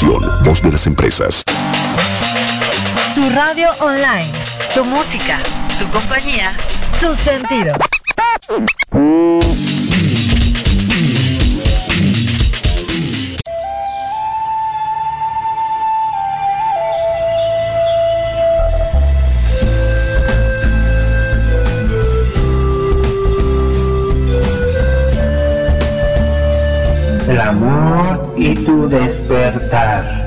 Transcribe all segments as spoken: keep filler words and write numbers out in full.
Estación Voz de las Empresas. Tu radio online. Tu música. Tu compañía. Tus sentidos. El amor y tu despertar.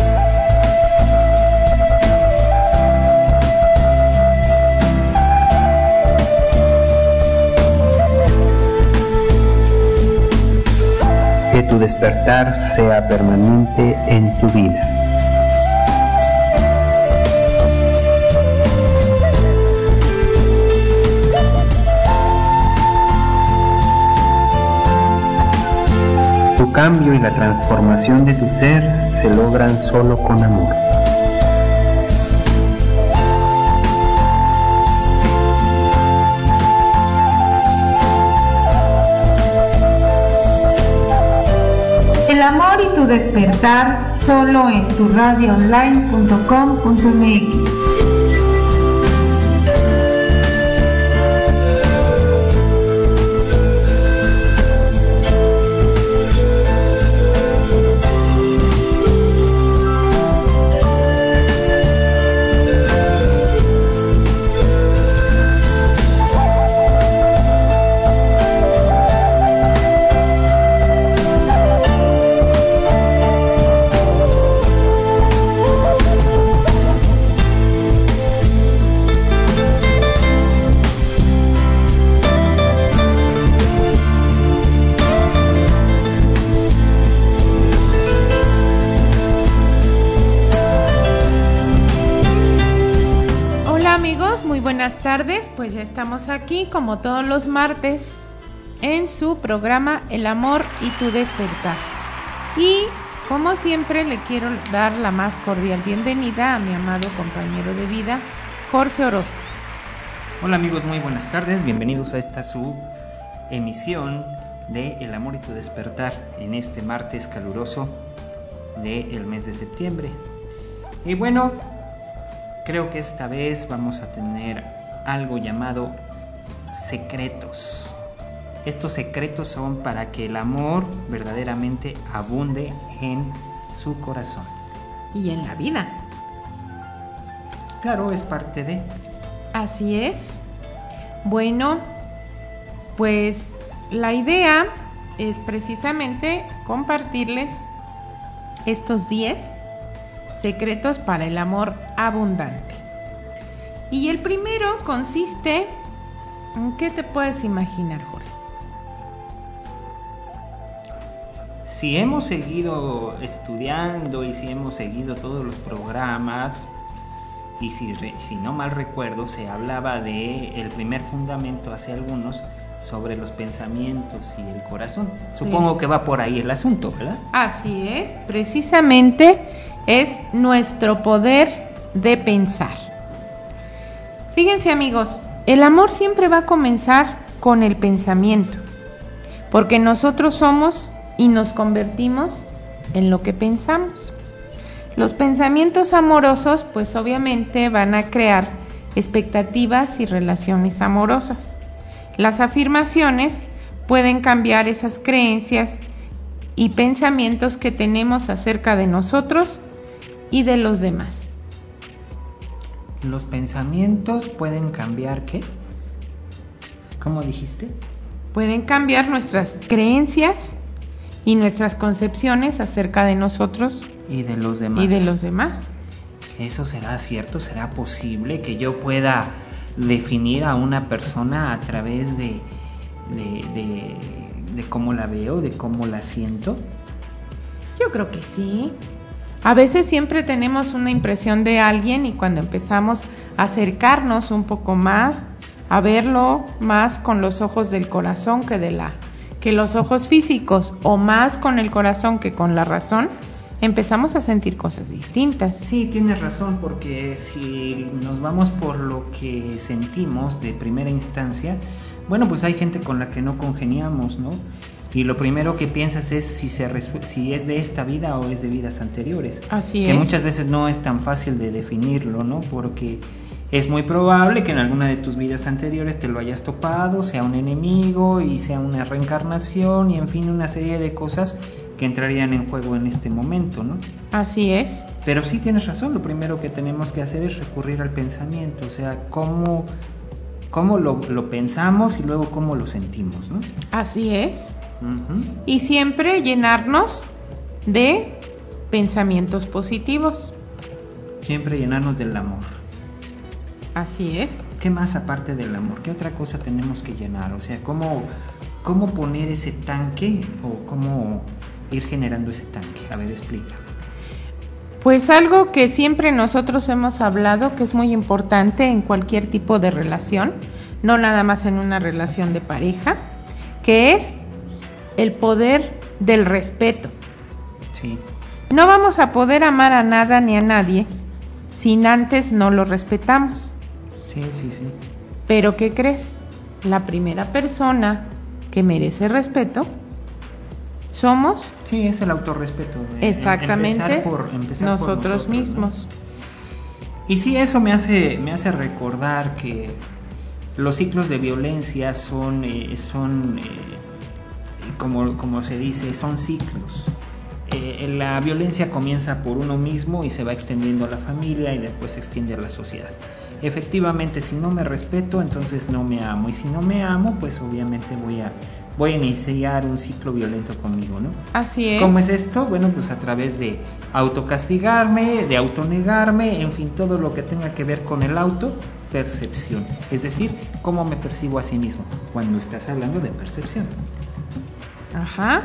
Que tu despertar sea permanente en tu vida. Tu cambio y la transformación de tu ser se logran solo con amor. El amor y tu despertar solo en tu radio online punto com punto m x. Buenas tardes, pues ya estamos aquí como todos los martes en su programa El amor y tu despertar. Y como siempre le quiero dar la más cordial bienvenida a mi amado compañero de vida, Jorge Orozco. Hola amigos, muy buenas tardes, bienvenidos a esta su emisión de El amor y tu despertar en este martes caluroso del mes de septiembre. Y bueno, creo que esta vez vamos a tener algo llamado secretos. Estos secretos son para que el amor verdaderamente abunde en su corazón. Y en la vida. Claro, es parte de... Así es. Bueno, pues la idea es precisamente compartirles estos diez secretos para el amor abundante. Y el primero consiste en ¿qué te puedes imaginar, Jorge? Si hemos seguido estudiando y si hemos seguido todos los programas, y si, si no mal recuerdo, se hablaba de el primer fundamento hace algunos sobre los pensamientos y el corazón. Supongo sí. que va por ahí el asunto, ¿verdad? Así es, precisamente es nuestro poder de pensar. Fíjense amigos, el amor siempre va a comenzar con el pensamiento, porque nosotros somos y nos convertimos en lo que pensamos. Los pensamientos amorosos pues obviamente van a crear expectativas y relaciones amorosas. Las afirmaciones pueden cambiar esas creencias y pensamientos que tenemos acerca de nosotros y de los demás. ¿Los pensamientos pueden cambiar qué? ¿Cómo dijiste? Pueden cambiar nuestras creencias y nuestras concepciones acerca de nosotros y de los demás. Y de los demás. ¿Eso será cierto? ¿Será posible que yo pueda definir a una persona a través de, de, de, de cómo la veo, de cómo la siento? Yo creo que sí. A veces siempre tenemos una impresión de alguien y cuando empezamos a acercarnos un poco más, a verlo más con los ojos del corazón que de la que los ojos físicos, o más con el corazón que con la razón, empezamos a sentir cosas distintas. Sí, tienes razón, porque si nos vamos por lo que sentimos de primera instancia, bueno, pues hay gente con la que no congeniamos, ¿no? y lo primero que piensas es si, se resu- si es de esta vida o es de vidas anteriores. Así que es. muchas veces no es tan fácil de definirlo, ¿no? Porque es muy probable que en alguna de tus vidas anteriores te lo hayas topado, sea un enemigo y sea una reencarnación y en fin una serie de cosas que entrarían en juego en este momento, ¿no? Así es. Pero sí tienes razón, lo primero que tenemos que hacer es recurrir al pensamiento, o sea, cómo, cómo lo, lo pensamos y luego cómo lo sentimos, ¿no? Así es. Uh-huh. Y siempre llenarnos de pensamientos positivos. Siempre llenarnos del amor. Así es. ¿Qué más aparte del amor? ¿Qué otra cosa tenemos que llenar? O sea, ¿cómo, cómo poner ese tanque o cómo ir generando ese tanque? A ver, explica. Pues algo que siempre nosotros hemos hablado, que es muy importante en cualquier tipo de relación, no nada más en una relación de pareja, que es el poder del respeto. Sí. No vamos a poder amar a nada ni a nadie sin antes no lo respetamos. Sí, sí, sí. Pero ¿qué crees? La primera persona que merece respeto somos Sí, es el autorrespeto. de- exactamente empezar por- empezar por nosotros, mismos. ¿no? Y sí, eso me hace, me hace recordar que los ciclos de violencia son, eh, son eh, como, como se dice, son ciclos. Eh, la violencia comienza por uno mismo y se va extendiendo a la familia y después se extiende a la sociedad. Efectivamente, si no me respeto, entonces no me amo. Y si no me amo, pues obviamente voy a, voy a iniciar un ciclo violento conmigo, ¿no? Así es. ¿Cómo es esto? Bueno, pues a través de autocastigarme, de autonegarme, en fin, todo lo que tenga que ver con el autopercepción. Es decir, cómo me percibo a sí mismo, cuando estás hablando de percepción. Ajá.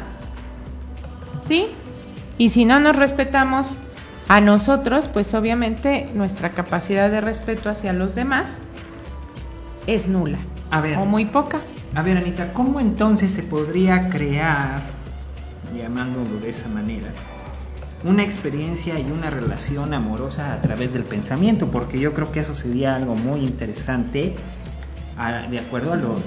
Sí. Y si no nos respetamos a nosotros, pues obviamente nuestra capacidad de respeto hacia los demás es nula. A ver. O muy poca. A ver, Anita, ¿cómo entonces se podría crear, llamándolo de esa manera, una experiencia y una relación amorosa a través del pensamiento? Porque yo creo que eso sería algo muy interesante, a, de acuerdo a los,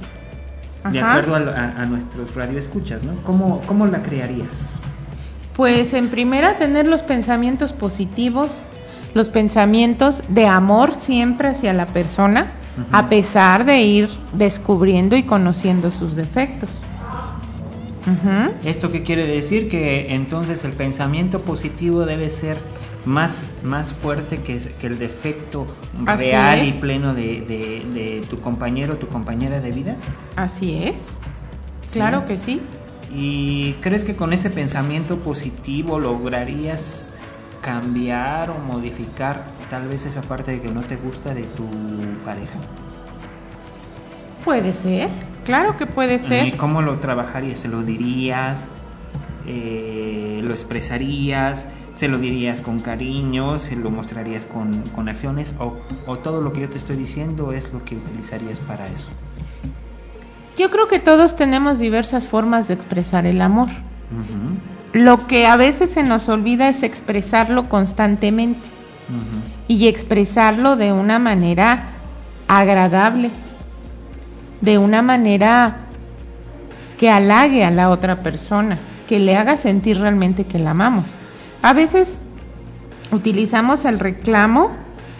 de Ajá. acuerdo a, a, a nuestros radioescuchas, ¿no? ¿Cómo, cómo la crearías? Pues en primera tener los pensamientos positivos, los pensamientos de amor siempre hacia la persona, uh-huh. a pesar de ir descubriendo y conociendo sus defectos. Uh-huh. ¿Esto qué quiere decir? Que entonces el pensamiento positivo debe ser más, más fuerte que, que el defecto Así real es. y pleno de, de, de tu compañero o tu compañera de vida. Así es. ¿Sí? Claro que sí. ¿Y crees que con ese pensamiento positivo lograrías cambiar o modificar tal vez esa parte de que no te gusta de tu pareja? Puede ser, claro que puede ser. ¿Y cómo lo trabajarías? ¿Se lo dirías? Eh, ¿Lo expresarías? ¿Se lo dirías con cariño? ¿Se lo mostrarías con, con acciones? ¿O, ¿O todo lo que yo te estoy diciendo es lo que utilizarías para eso? Yo creo que todos tenemos diversas formas de expresar el amor. Uh-huh. Lo que a veces se nos olvida es expresarlo constantemente. Uh-huh. Y expresarlo de una manera agradable, de una manera que halague a la otra persona, que le haga sentir realmente que la amamos. A veces utilizamos el reclamo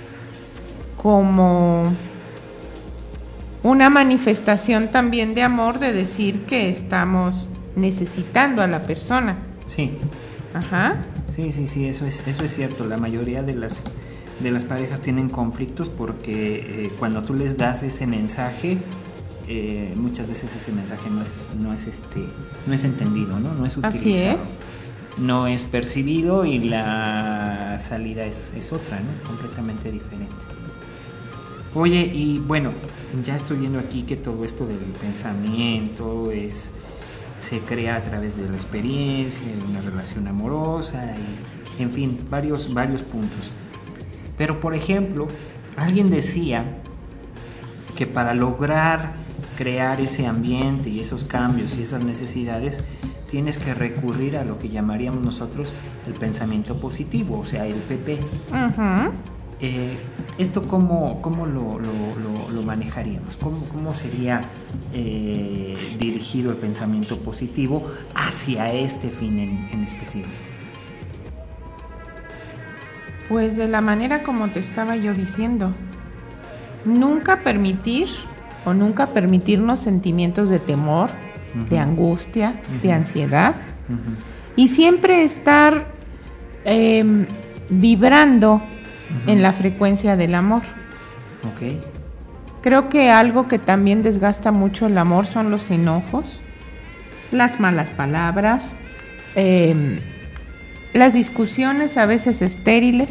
como una manifestación también de amor, de decir que estamos necesitando a la persona. Sí. Ajá. Sí, sí, sí, eso es, eso es cierto. La mayoría de las, de las parejas tienen conflictos porque eh, cuando tú les das ese mensaje, eh, muchas veces ese mensaje no es, no es este, no es entendido, ¿no? No es utilizado. Así es. No es percibido y la salida es, es otra, ¿no? Completamente diferente. Oye, y bueno, ya estoy viendo aquí que todo esto del pensamiento es, se crea a través de la experiencia, de una relación amorosa, y, en fin, varios, varios puntos. Pero, por ejemplo, alguien decía que para lograr crear ese ambiente y esos cambios y esas necesidades, tienes que recurrir a lo que llamaríamos nosotros el pensamiento positivo, o sea, el P P. Uh-huh. eh, ¿esto cómo, cómo lo, lo, lo, lo manejaríamos? ¿Cómo, cómo sería eh, dirigido el pensamiento positivo hacia este fin en, en específico? Pues de la manera como te estaba yo diciendo, nunca permitir o nunca permitirnos sentimientos de temor, uh-huh. de angustia, uh-huh. de ansiedad, uh-huh. y siempre estar eh, vibrando uh-huh. en la frecuencia del amor. Okay. Creo que algo que también desgasta mucho el amor son los enojos, las malas palabras, eh, las discusiones a veces estériles.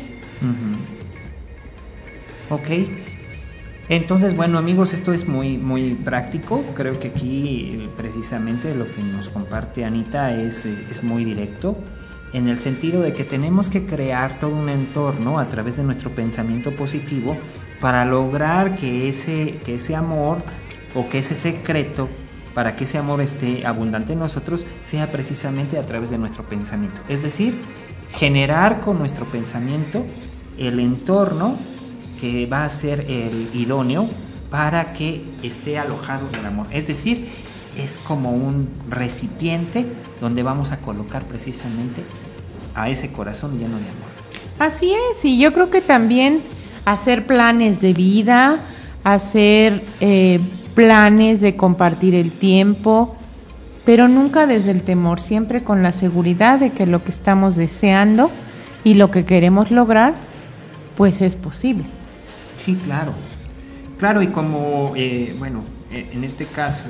Uh-huh. Ok. Entonces, bueno, amigos, esto es muy, muy práctico. Creo que aquí precisamente lo que nos comparte Anita es, es muy directo, en el sentido de que tenemos que crear todo un entorno a través de nuestro pensamiento positivo para lograr que ese, que ese amor o que ese secreto, para que ese amor esté abundante en nosotros, sea precisamente a través de nuestro pensamiento. Es decir, generar con nuestro pensamiento el entorno que va a ser el idóneo para que esté alojado el amor. Es decir, es como un recipiente donde vamos a colocar precisamente a ese corazón lleno de amor. Así es, y yo creo que también hacer planes de vida, hacer eh, planes de compartir el tiempo, pero nunca desde el temor, siempre con la seguridad de que lo que estamos deseando y lo que queremos lograr, pues es posible. Sí, claro. Claro, y como, eh, bueno, en este caso,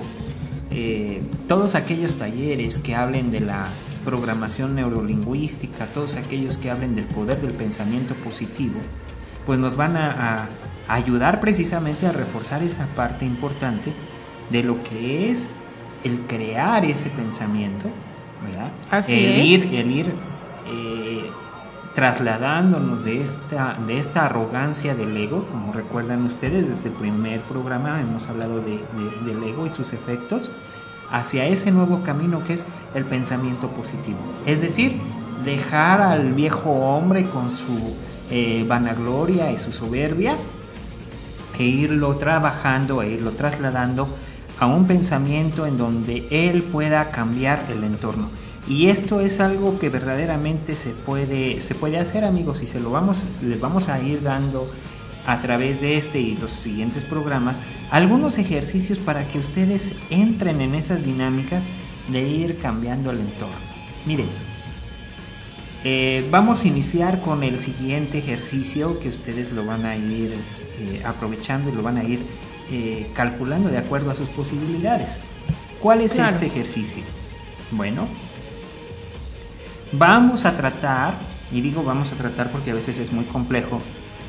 eh, todos aquellos talleres que hablen de la programación neurolingüística, todos aquellos que hablen del poder del pensamiento positivo, pues nos van a, a ayudar precisamente a reforzar esa parte importante de lo que es el crear ese pensamiento, ¿verdad? Así el es. ir, el ir eh, trasladándonos de esta, de esta arrogancia del ego, como recuerdan ustedes, desde el primer programa hemos hablado de, de, del ego y sus efectos, hacia ese nuevo camino que es el pensamiento positivo. Es decir, dejar al viejo hombre con su eh, vanagloria y su soberbia e irlo trabajando, e irlo trasladando a un pensamiento en donde él pueda cambiar el entorno. Y esto es algo que verdaderamente se puede, se puede hacer, amigos, y se lo vamos, les vamos a ir dando a través de este y los siguientes programas algunos ejercicios para que ustedes entren en esas dinámicas de ir cambiando el entorno. Miren, eh, vamos a iniciar con el siguiente ejercicio que ustedes lo van a ir eh, aprovechando y lo van a ir eh, calculando de acuerdo a sus posibilidades. ¿Cuál es claro. este ejercicio? Bueno, vamos a tratar, y digo vamos a tratar porque a veces es muy complejo,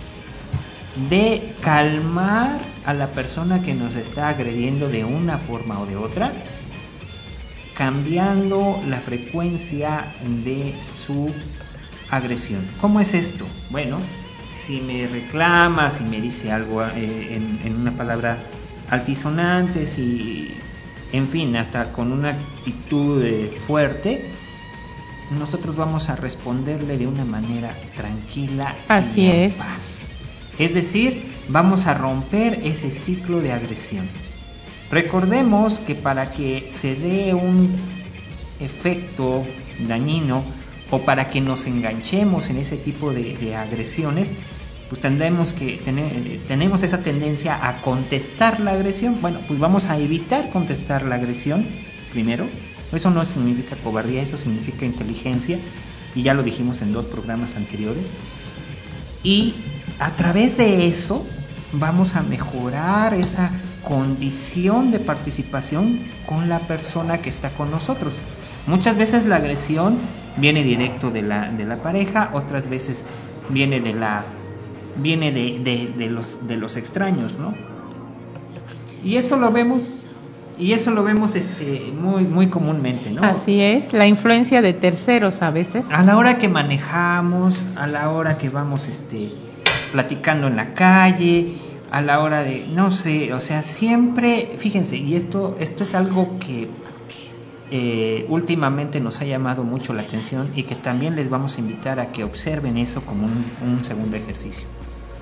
de calmar a la persona que nos está agrediendo de una forma o de otra, cambiando la frecuencia de su agresión. ¿Cómo es esto? Bueno, si me reclama, si me dice algo eh, en, en una palabra altisonante, si, en fin, hasta con una actitud eh, fuerte, nosotros vamos a responderle de una manera tranquila Así y en es. paz. Es decir, vamos a romper ese ciclo de agresión. Recordemos que para que se dé un efecto dañino o para que nos enganchemos en ese tipo de, de agresiones, pues tendremos que tener, tenemos esa tendencia a contestar la agresión. Bueno, pues vamos a evitar contestar la agresión primero. Eso no significa cobardía, eso significa inteligencia, y ya lo dijimos en dos programas anteriores. Y a través de eso vamos a mejorar esa condición de participación con la persona que está con nosotros. Muchas veces la agresión viene directo de la, de la pareja, otras veces viene de la viene de, de, de los de los extraños, ¿no? Y eso lo vemos y eso lo vemos este muy muy comúnmente, ¿no? Así es, la influencia de terceros a veces. A la hora que manejamos, a la hora que vamos este platicando en la calle, a la hora de, no sé, o sea, siempre, fíjense, y esto, esto es algo que eh, últimamente nos ha llamado mucho la atención y que también les vamos a invitar a que observen eso como un, un segundo ejercicio.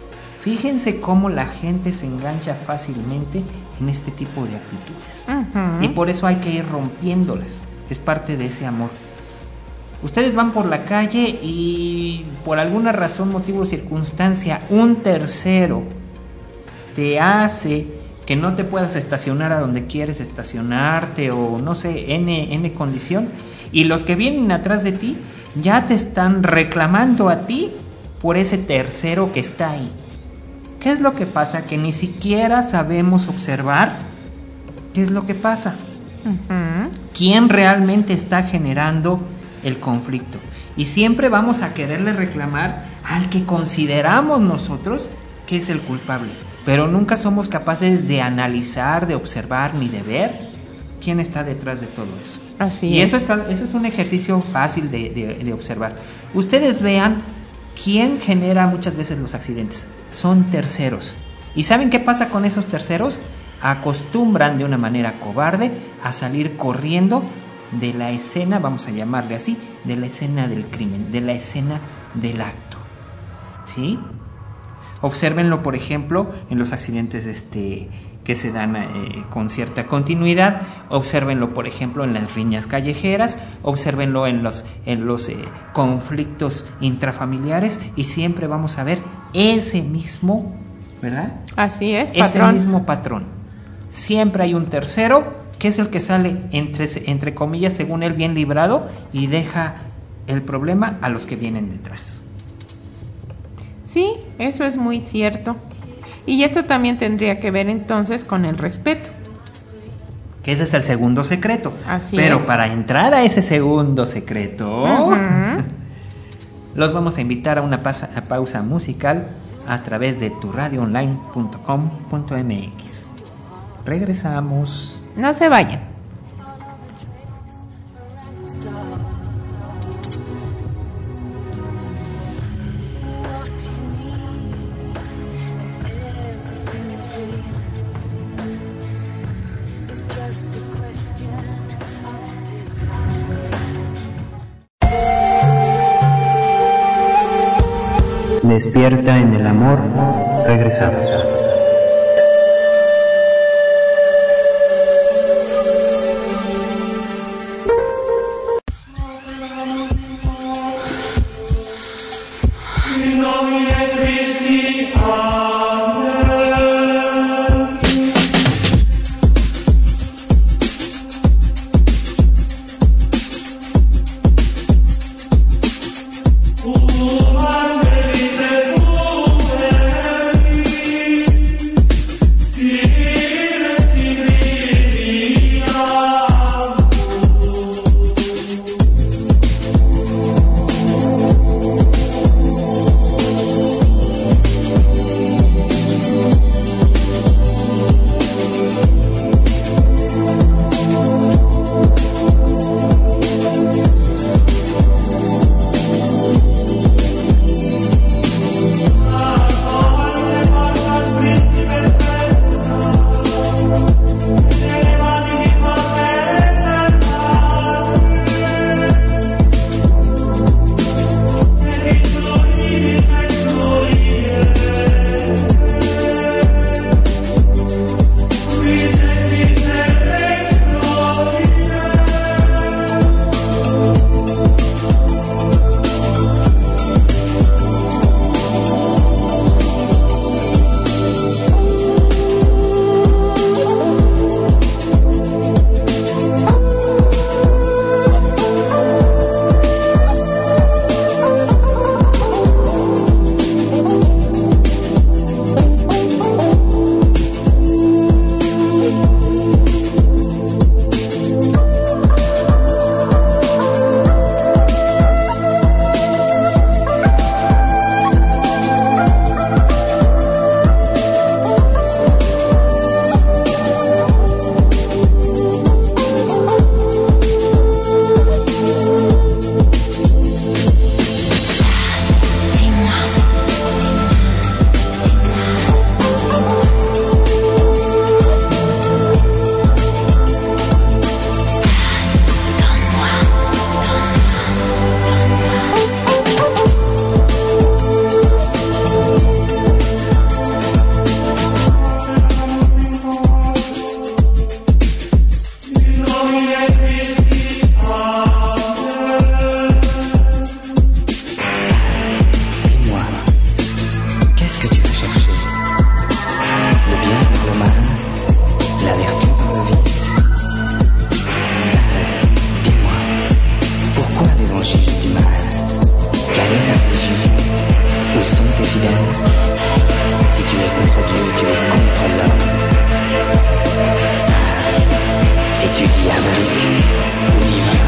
Fíjense cómo la gente se engancha fácilmente en este tipo de actitudes. Uh-huh. Y por eso hay que ir rompiéndolas. Es parte de ese amor. Ustedes van por la calle y por alguna razón, motivo o circunstancia, un tercero te hace que no te puedas estacionar a donde quieres estacionarte o no sé, N, N condición. Y los que vienen atrás de ti ya te están reclamando a ti por ese tercero que está ahí. ¿Qué es lo que pasa? Que ni siquiera sabemos observar qué es lo que pasa. Uh-huh. ¿Quién realmente está generando el conflicto? Y siempre vamos a quererle reclamar al que consideramos nosotros que es el culpable. Pero nunca somos capaces de analizar, de observar ni de ver quién está detrás de todo eso. Así y es. eso es, eso es un ejercicio fácil de, de, de observar. Ustedes vean quién genera muchas veces los accidentes. Son terceros. ¿Y saben qué pasa con esos terceros? Acostumbran de una manera cobarde a salir corriendo de la escena, vamos a llamarle así, de la escena del crimen, de la escena del acto. ¿Sí? Obsérvenlo, por ejemplo, en los accidentes este, que se dan eh, con cierta continuidad. Obsérvenlo, por ejemplo, en las riñas callejeras. Obsérvenlo en los, en los eh, conflictos intrafamiliares. Y siempre vamos a ver ese mismo, ¿verdad? Así es, ese patrón. mismo patrón. Siempre hay un tercero que es el que sale, entre, entre comillas, según él, bien librado y deja el problema a los que vienen detrás. Sí, eso es muy cierto. Y esto también tendría que ver entonces con el respeto. Que ese es el segundo secreto. Así Pero es. para entrar a ese segundo secreto, uh-huh. los vamos a invitar a una pausa, a pausa musical a través de tu radio online punto com punto m x. Regresamos. No se vayan. Despierta en el amor, regresamos. C'est ta vigie. Où sont tes fidèles? Si tu es contre Dieu, tu es contre l'homme. Ça, es-tu diabolique ou divin?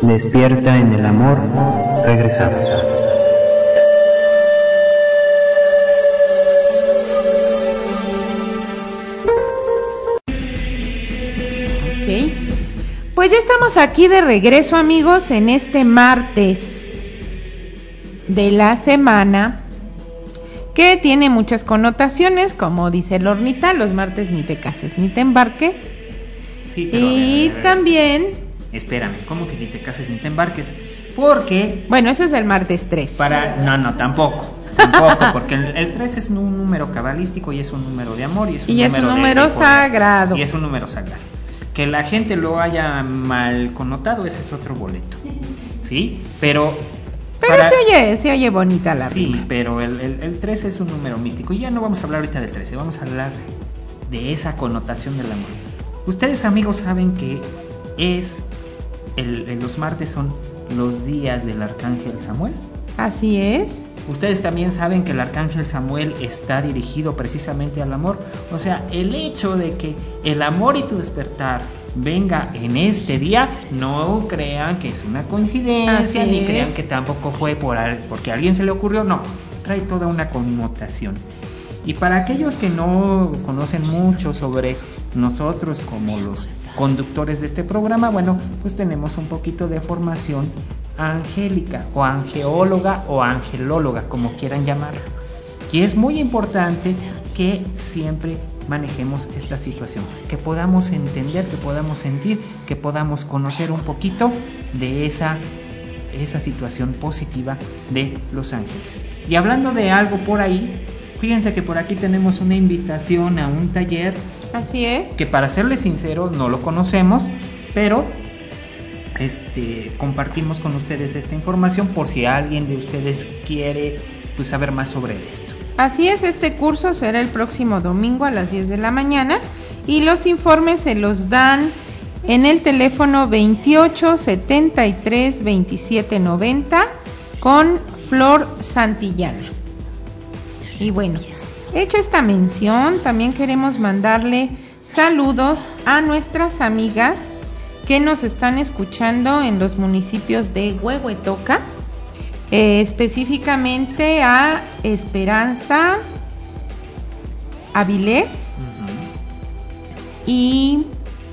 Despierta en el amor. Regresamos. Ok. Pues ya estamos aquí de regreso, amigos, en este martes de la semana, que tiene muchas connotaciones, como dice Lornita, los martes ni te cases ni te embarques. Sí, pero y a ver, a ver, también... Espérame, ¿cómo que ni te cases ni te embarques? Porque... Bueno, eso es el martes tres. Para... No, no, tampoco. Tampoco, porque el, el tres es un número cabalístico y es un número de amor y es un y número, es un número de, de poder, sagrado. Y es un número sagrado. Que la gente lo haya mal connotado, ese es otro boleto. ¿Sí? Pero... Pero para... se oye, se oye bonita la Sí, rima. pero el, el, el tres es un número místico. Y ya no vamos a hablar ahorita del trece, vamos a hablar de esa connotación del amor. Ustedes, amigos, saben que es el, el, los martes son los días del arcángel Samuel. Así es. Ustedes también saben que el arcángel Samuel está dirigido precisamente al amor. O sea, el hecho de que el amor y tu despertar venga en este día, no crean que es una coincidencia, Así ni es. crean que tampoco fue por al, porque a alguien se le ocurrió, no, trae toda una connotación. Y para aquellos que no conocen mucho sobre nosotros como los conductores de este programa, bueno, pues tenemos un poquito de formación angélica o angeóloga o angelóloga, como quieran llamarla. Y es muy importante que siempre manejemos esta situación, que podamos entender, que podamos sentir, que podamos conocer un poquito de esa, esa situación positiva de los ángeles. Y hablando de algo por ahí, fíjense que por aquí tenemos una invitación a un taller. Así es. Que para serles sinceros no lo conocemos, pero este compartimos con ustedes esta información por si alguien de ustedes quiere pues saber más sobre esto. Así es, este curso será el próximo domingo a las diez de la mañana y los informes se los dan en el teléfono veintiocho setenta y tres veintisiete noventa con Flor Santillana. Y bueno, hecha esta mención, también queremos mandarle saludos a nuestras amigas que nos están escuchando en los municipios de Huehuetoca, eh, específicamente a Esperanza, Avilés uh-huh. y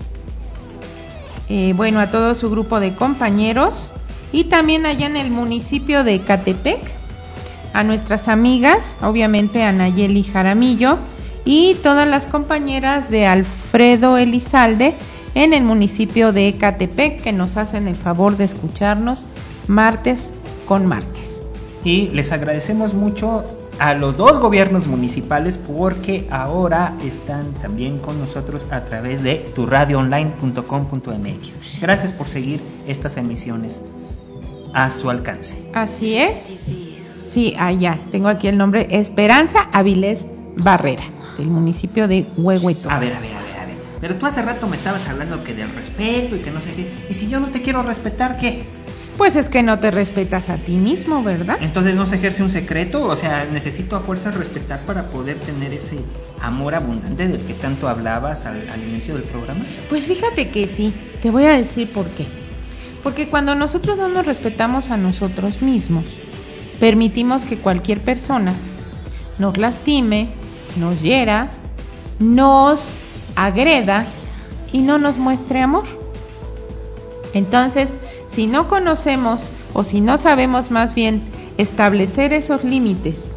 eh, bueno, a todo su grupo de compañeros, y también allá en el municipio de Catepec, a nuestras amigas, obviamente a Nayeli Jaramillo y todas las compañeras de Alfredo Elizalde en el municipio de Catepec, que nos hacen el favor de escucharnos martes con martes. Y les agradecemos mucho a los dos gobiernos municipales porque ahora están también con nosotros a través de tu radio online punto com punto m x. Gracias por seguir estas emisiones a su alcance. Así es. Sí, allá ah, tengo aquí el nombre, Esperanza Avilés Barrera, del municipio de Huehuetoca. A ver, a ver, a ver, a ver. Pero tú hace rato me estabas hablando que del respeto y que no sé qué. ¿Y si yo no te quiero respetar, qué? Pues es que no te respetas a ti mismo, ¿verdad? Entonces no se ejerce un secreto, o sea, necesito a fuerza respetar para poder tener ese amor abundante del que tanto hablabas al, al inicio del programa. Pues fíjate que sí, te voy a decir por qué. Porque cuando nosotros no nos respetamos a nosotros mismos, permitimos que cualquier persona nos lastime, nos hiera, nos agreda y no nos muestre amor. Entonces, si no conocemos o si no sabemos más bien establecer esos límites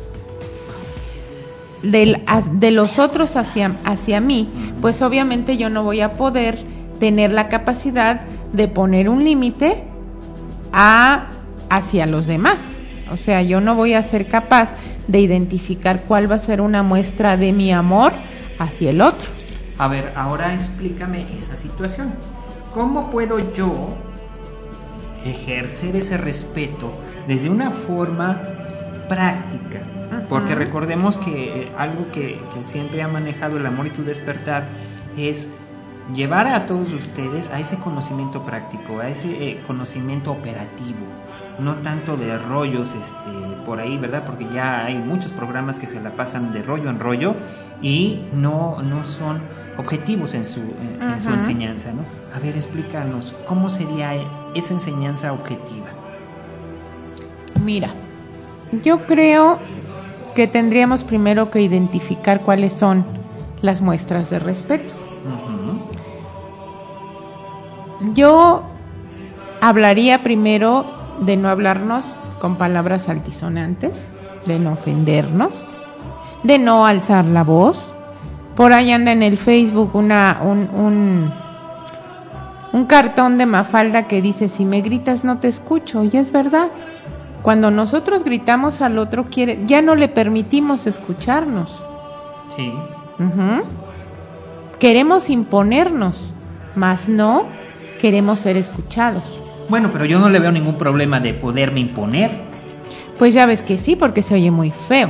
de, de los otros hacia, hacia mí, pues obviamente yo no voy a poder tener la capacidad de poner un límite a, hacia los demás. O sea, yo no voy a ser capaz de identificar cuál va a ser una muestra de mi amor hacia el otro. A ver, ahora explícame esa situación. ¿Cómo puedo yo ejercer ese respeto desde una forma práctica? Uh-huh. Porque recordemos que algo que, que siempre ha manejado el amor y tu despertar es llevar a todos ustedes a ese conocimiento práctico, a ese eh, conocimiento operativo, no tanto de rollos este, por ahí, ¿verdad? Porque ya hay muchos programas que se la pasan de rollo en rollo y no, no son objetivos en su, en, uh-huh. en su enseñanza, ¿no? A ver, explícanos, ¿cómo sería esa enseñanza objetiva? Mira, yo creo que tendríamos primero que identificar cuáles son las muestras de respeto. Uh-huh. Yo hablaría primero de no hablarnos con palabras altisonantes, de no ofendernos, de no alzar la voz. Por ahí anda en el Facebook una un, un, un cartón de Mafalda que dice: si me gritas no te escucho, y es verdad. Cuando nosotros gritamos al otro, quiere, ya no le permitimos escucharnos. Sí. Uh-huh. Queremos imponernos, mas no queremos ser escuchados. Bueno, pero yo no le veo ningún problema de poderme imponer. Pues ya ves que sí, porque se oye muy feo.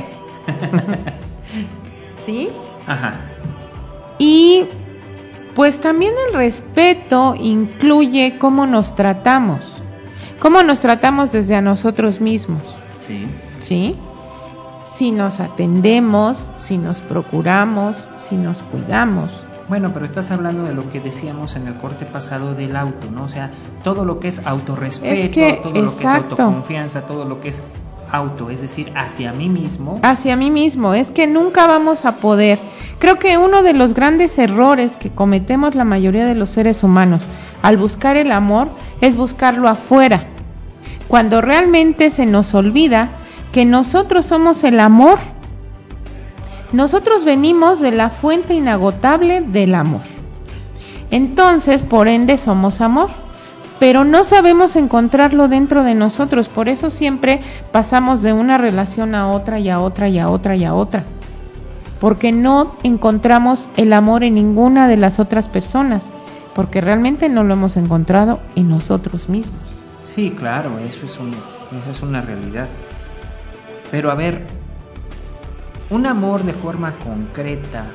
¿Sí? Ajá. Y pues también el respeto incluye cómo nos tratamos. Cómo nos tratamos desde a nosotros mismos. Sí. ¿Sí? Si nos atendemos, si nos procuramos, si nos cuidamos. Bueno, pero estás hablando de lo que decíamos en el corte pasado del auto, ¿no? O sea, todo lo que es autorrespeto, es que, todo lo exacto. que es autoconfianza, todo lo que es auto, es decir, hacia mí mismo. Hacia mí mismo, es que nunca vamos a poder. Creo que uno de los grandes errores que cometemos la mayoría de los seres humanos al buscar el amor es buscarlo afuera, cuando realmente se nos olvida que nosotros somos el amor. Nosotros venimos de la fuente inagotable del amor. Entonces, por ende, somos amor. Pero no sabemos encontrarlo dentro de nosotros. Por eso siempre pasamos de una relación a otra y a otra y a otra y a otra. Porque no encontramos el amor en ninguna de las otras personas. Porque realmente no lo hemos encontrado en nosotros mismos. Sí, claro, eso es, un, eso es una realidad. Pero a ver... un amor de forma concreta,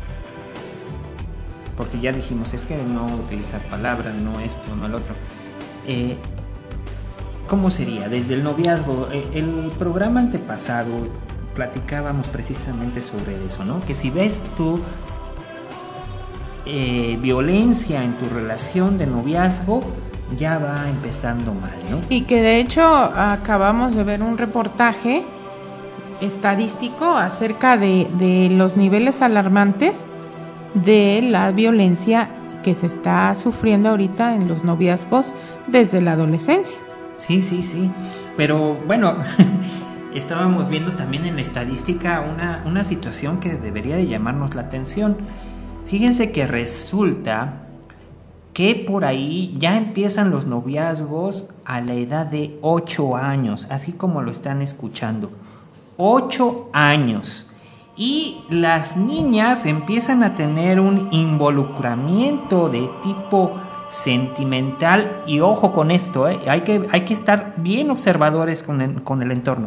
porque ya dijimos, es que no utilizar palabras, no esto, no el otro. Eh, ¿Cómo sería? Desde el noviazgo, eh, el programa antepasado platicábamos precisamente sobre eso, ¿no? Que si ves tú eh, violencia en tu relación de noviazgo, ya va empezando mal, ¿no? Y que de hecho acabamos de ver un reportaje estadístico acerca de, de los niveles alarmantes de la violencia que se está sufriendo ahorita en los noviazgos desde la adolescencia. Sí, sí, sí. Pero bueno, estábamos viendo también en la estadística una, una situación que debería de llamarnos la atención. Fíjense que resulta que por ahí ya empiezan los noviazgos a la edad de ocho años, así como lo están escuchando. Ocho años, y las niñas empiezan a tener un involucramiento de tipo sentimental, y ojo con esto, ¿eh? hay que, hay que estar bien observadores con el, con el entorno,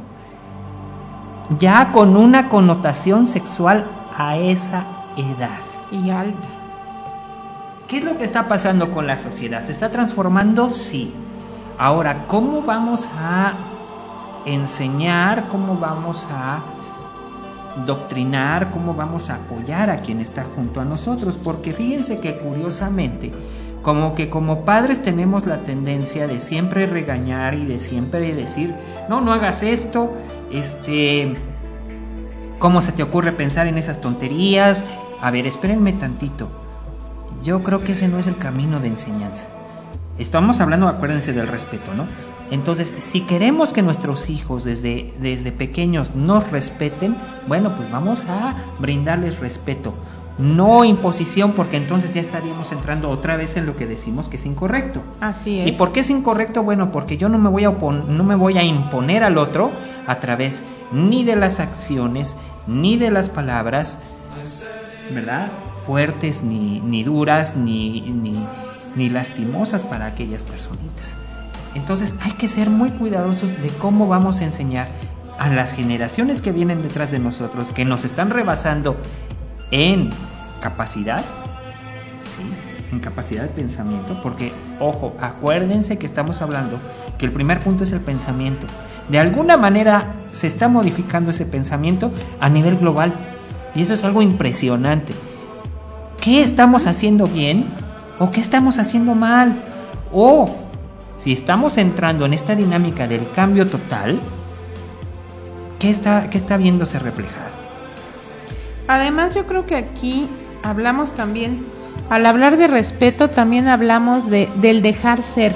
ya con una connotación sexual a esa edad. Y alta. ¿Qué es lo que está pasando con la sociedad? ¿Se está transformando? Sí. Ahora, ¿cómo vamos a enseñar, cómo vamos a doctrinar, cómo vamos a apoyar a quien está junto a nosotros? Porque fíjense que curiosamente, como que como padres tenemos la tendencia de siempre regañar y de siempre decir, no, no hagas esto, este, ¿cómo se te ocurre pensar en esas tonterías? A ver, espérenme tantito. Yo creo que ese no es el camino de enseñanza. Estamos hablando, acuérdense, del respeto, ¿no? Entonces, si queremos que nuestros hijos desde, desde pequeños nos respeten, bueno, pues vamos a brindarles respeto, no imposición, porque entonces ya estaríamos entrando otra vez en lo que decimos que es incorrecto. Así es. ¿Y por qué es incorrecto? Bueno, porque yo no me voy a opon- no me voy a imponer al otro a través ni de las acciones, ni de las palabras, ¿verdad?, fuertes, ni, ni duras, ni, ni, ni lastimosas para aquellas personitas. Entonces hay que ser muy cuidadosos de cómo vamos a enseñar a las generaciones que vienen detrás de nosotros, que nos están rebasando en capacidad, ¿sí?, en capacidad de pensamiento, porque, ojo, acuérdense que estamos hablando que el primer punto es el pensamiento. De alguna manera se está modificando ese pensamiento a nivel global, y eso es algo impresionante. qué estamos haciendo bien o qué estamos haciendo mal. O si estamos entrando en esta dinámica del cambio total, ¿qué está, qué está viéndose reflejado? Además, yo creo que aquí hablamos también, al hablar de respeto, también hablamos de, del dejar ser.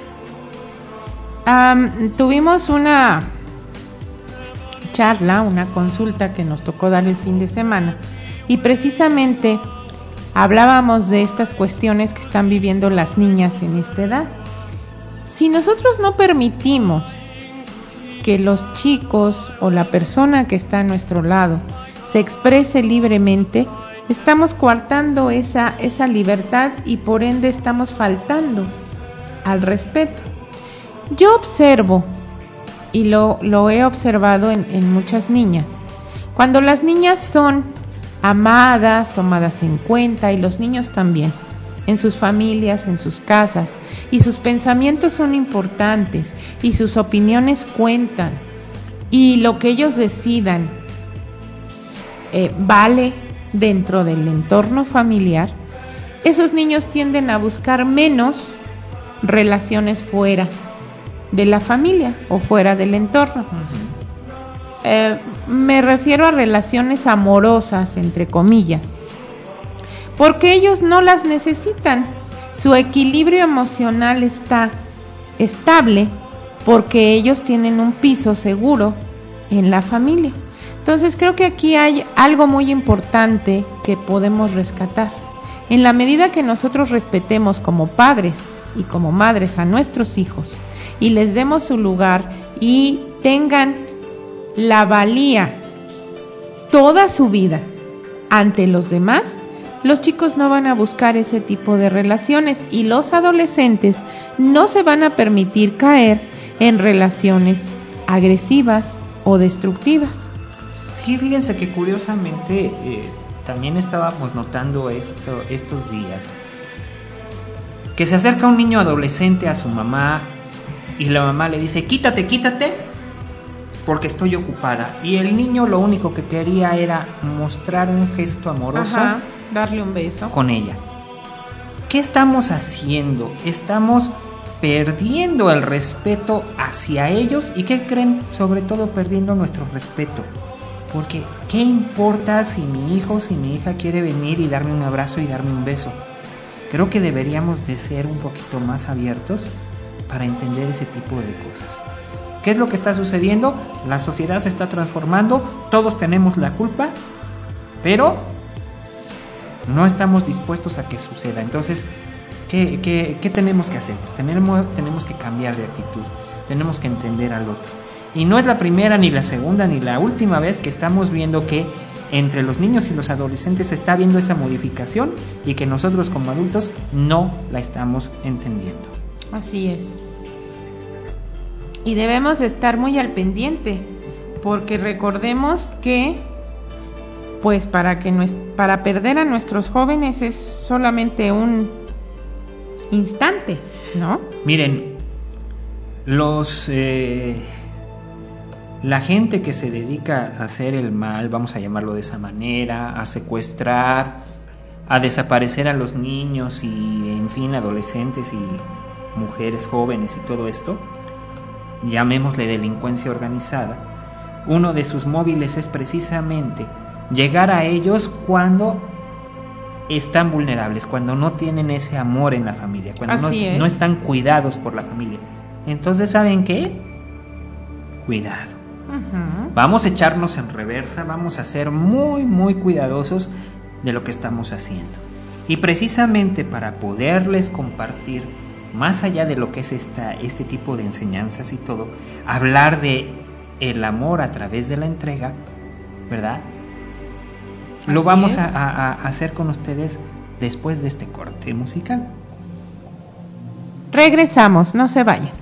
Um, tuvimos una charla, una consulta que nos tocó dar el fin de semana y precisamente hablábamos de estas cuestiones que están viviendo las niñas en esta edad. Si nosotros no permitimos que los chicos o la persona que está a nuestro lado se exprese libremente, estamos coartando esa, esa libertad y por ende estamos faltando al respeto. Yo observo, y lo, lo he observado en, en muchas niñas, cuando las niñas son amadas, tomadas en cuenta, y los niños también, en sus familias, en sus casas, y sus pensamientos son importantes, y sus opiniones cuentan, y lo que ellos decidan eh, vale dentro del entorno familiar, esos niños tienden a buscar menos relaciones fuera de la familia o fuera del entorno. Uh-huh. Eh, me refiero a relaciones amorosas, entre comillas, porque ellos no las necesitan. Su equilibrio emocional está estable porque ellos tienen un piso seguro en la familia. Entonces creo que aquí hay algo muy importante que podemos rescatar. En la medida que nosotros respetemos como padres y como madres a nuestros hijos y les demos su lugar y tengan la valía toda su vida ante los demás, los chicos no van a buscar ese tipo de relaciones y los adolescentes no se van a permitir caer en relaciones agresivas o destructivas. Sí, fíjense que curiosamente eh, también estábamos notando esto, estos días que se acerca un niño adolescente a su mamá y la mamá le dice: quítate, quítate porque estoy ocupada, y el niño lo único que quería era mostrar un gesto amoroso. Ajá, darle un beso con ella. ¿Qué estamos haciendo? Estamos perdiendo el respeto hacia ellos, y ¿qué creen? Sobre todo perdiendo nuestro respeto. Porque ¿qué importa si mi hijo, si mi hija quiere venir y darme un abrazo y darme un beso? Creo que deberíamos de ser un poquito más abiertos para entender ese tipo de cosas. ¿Qué es lo que está sucediendo? La sociedad se está transformando, todos tenemos la culpa, pero no estamos dispuestos a que suceda. Entonces, ¿qué, qué, qué tenemos que hacer? Pues tenemos, tenemos que cambiar de actitud, tenemos que entender al otro. Y no es la primera, ni la segunda, ni la última vez que estamos viendo que entre los niños y los adolescentes se está viendo esa modificación y que nosotros como adultos no la estamos entendiendo. Así es. Y debemos de estar muy al pendiente, porque recordemos que pues para que nues- para perder a nuestros jóvenes es solamente un instante, ¿no? Miren, los eh, la gente que se dedica a hacer el mal, vamos a llamarlo de esa manera, a secuestrar, a desaparecer a los niños y, en fin, adolescentes y mujeres jóvenes y todo esto, llamémosle delincuencia organizada, uno de sus móviles es precisamente llegar a ellos cuando están vulnerables, cuando no tienen ese amor en la familia, cuando no, no están cuidados por la familia. Entonces, ¿saben qué? Cuidado. Uh-huh. Vamos a echarnos en reversa, vamos a ser muy, muy cuidadosos de lo que estamos haciendo. Y precisamente para poderles compartir, más allá de lo que es esta, este tipo de enseñanzas y todo, hablar de el amor a través de la entrega, ¿verdad? Así lo vamos a, a, a hacer con ustedes después de este corte musical. Regresamos, no se vayan.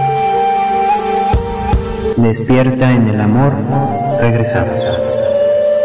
Despierta en el amor, regresamos.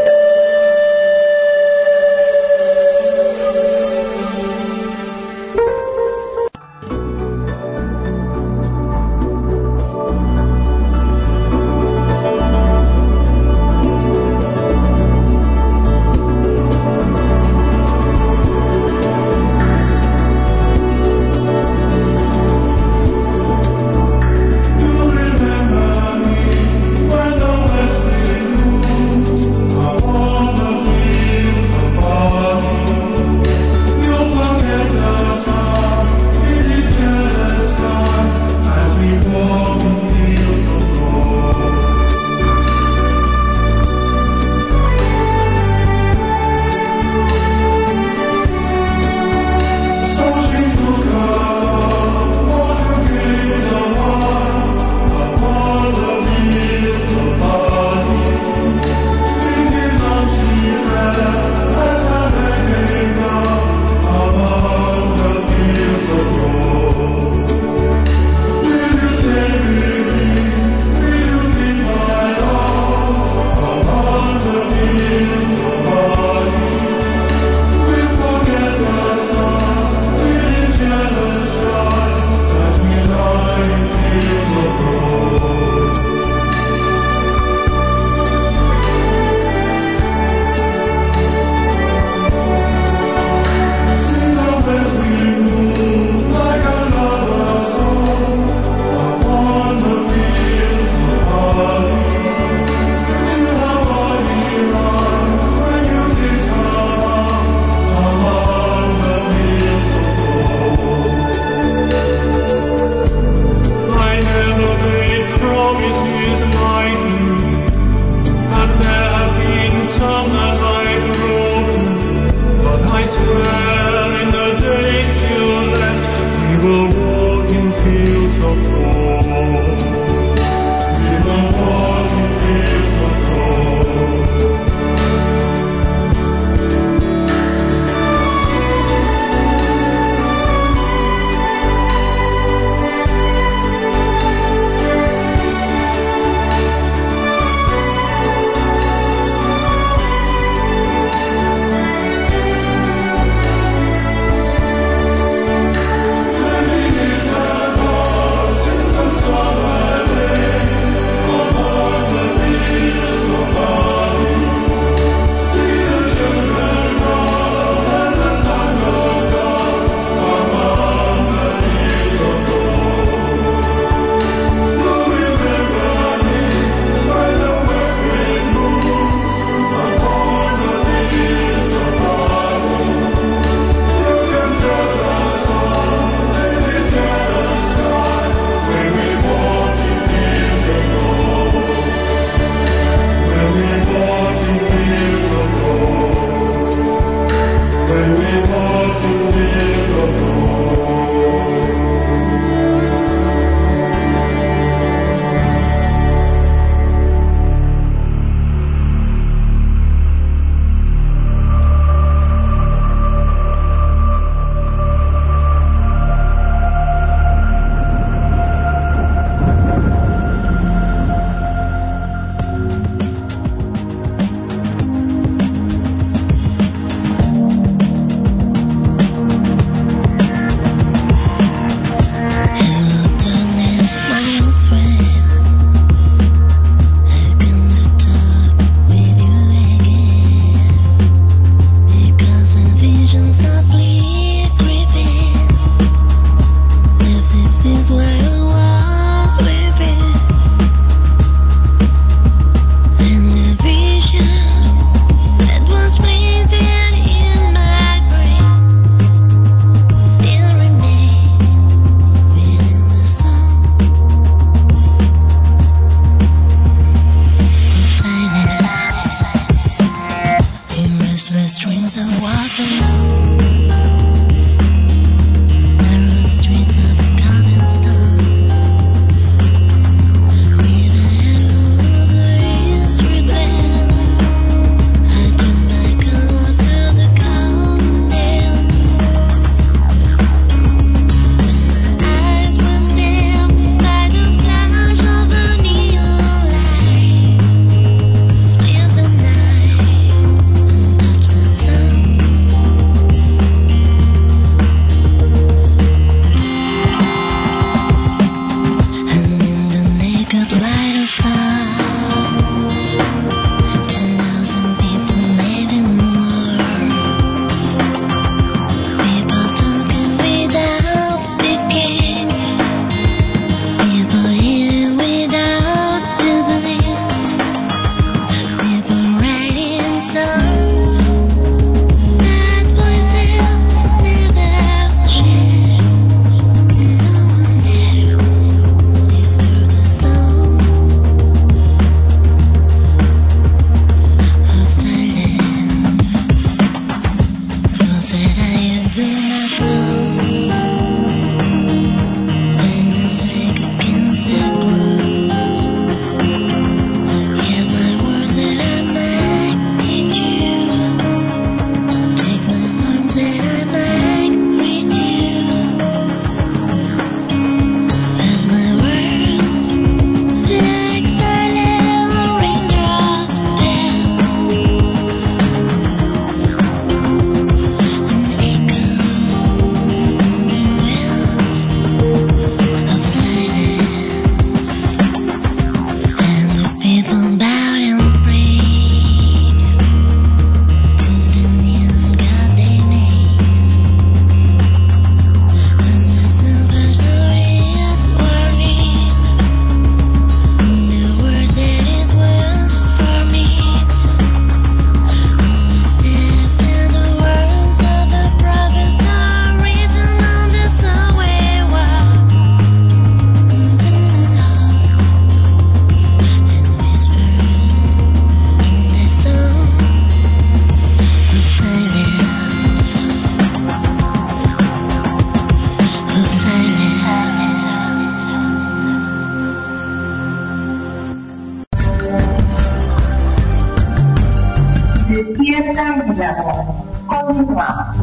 Continuamos.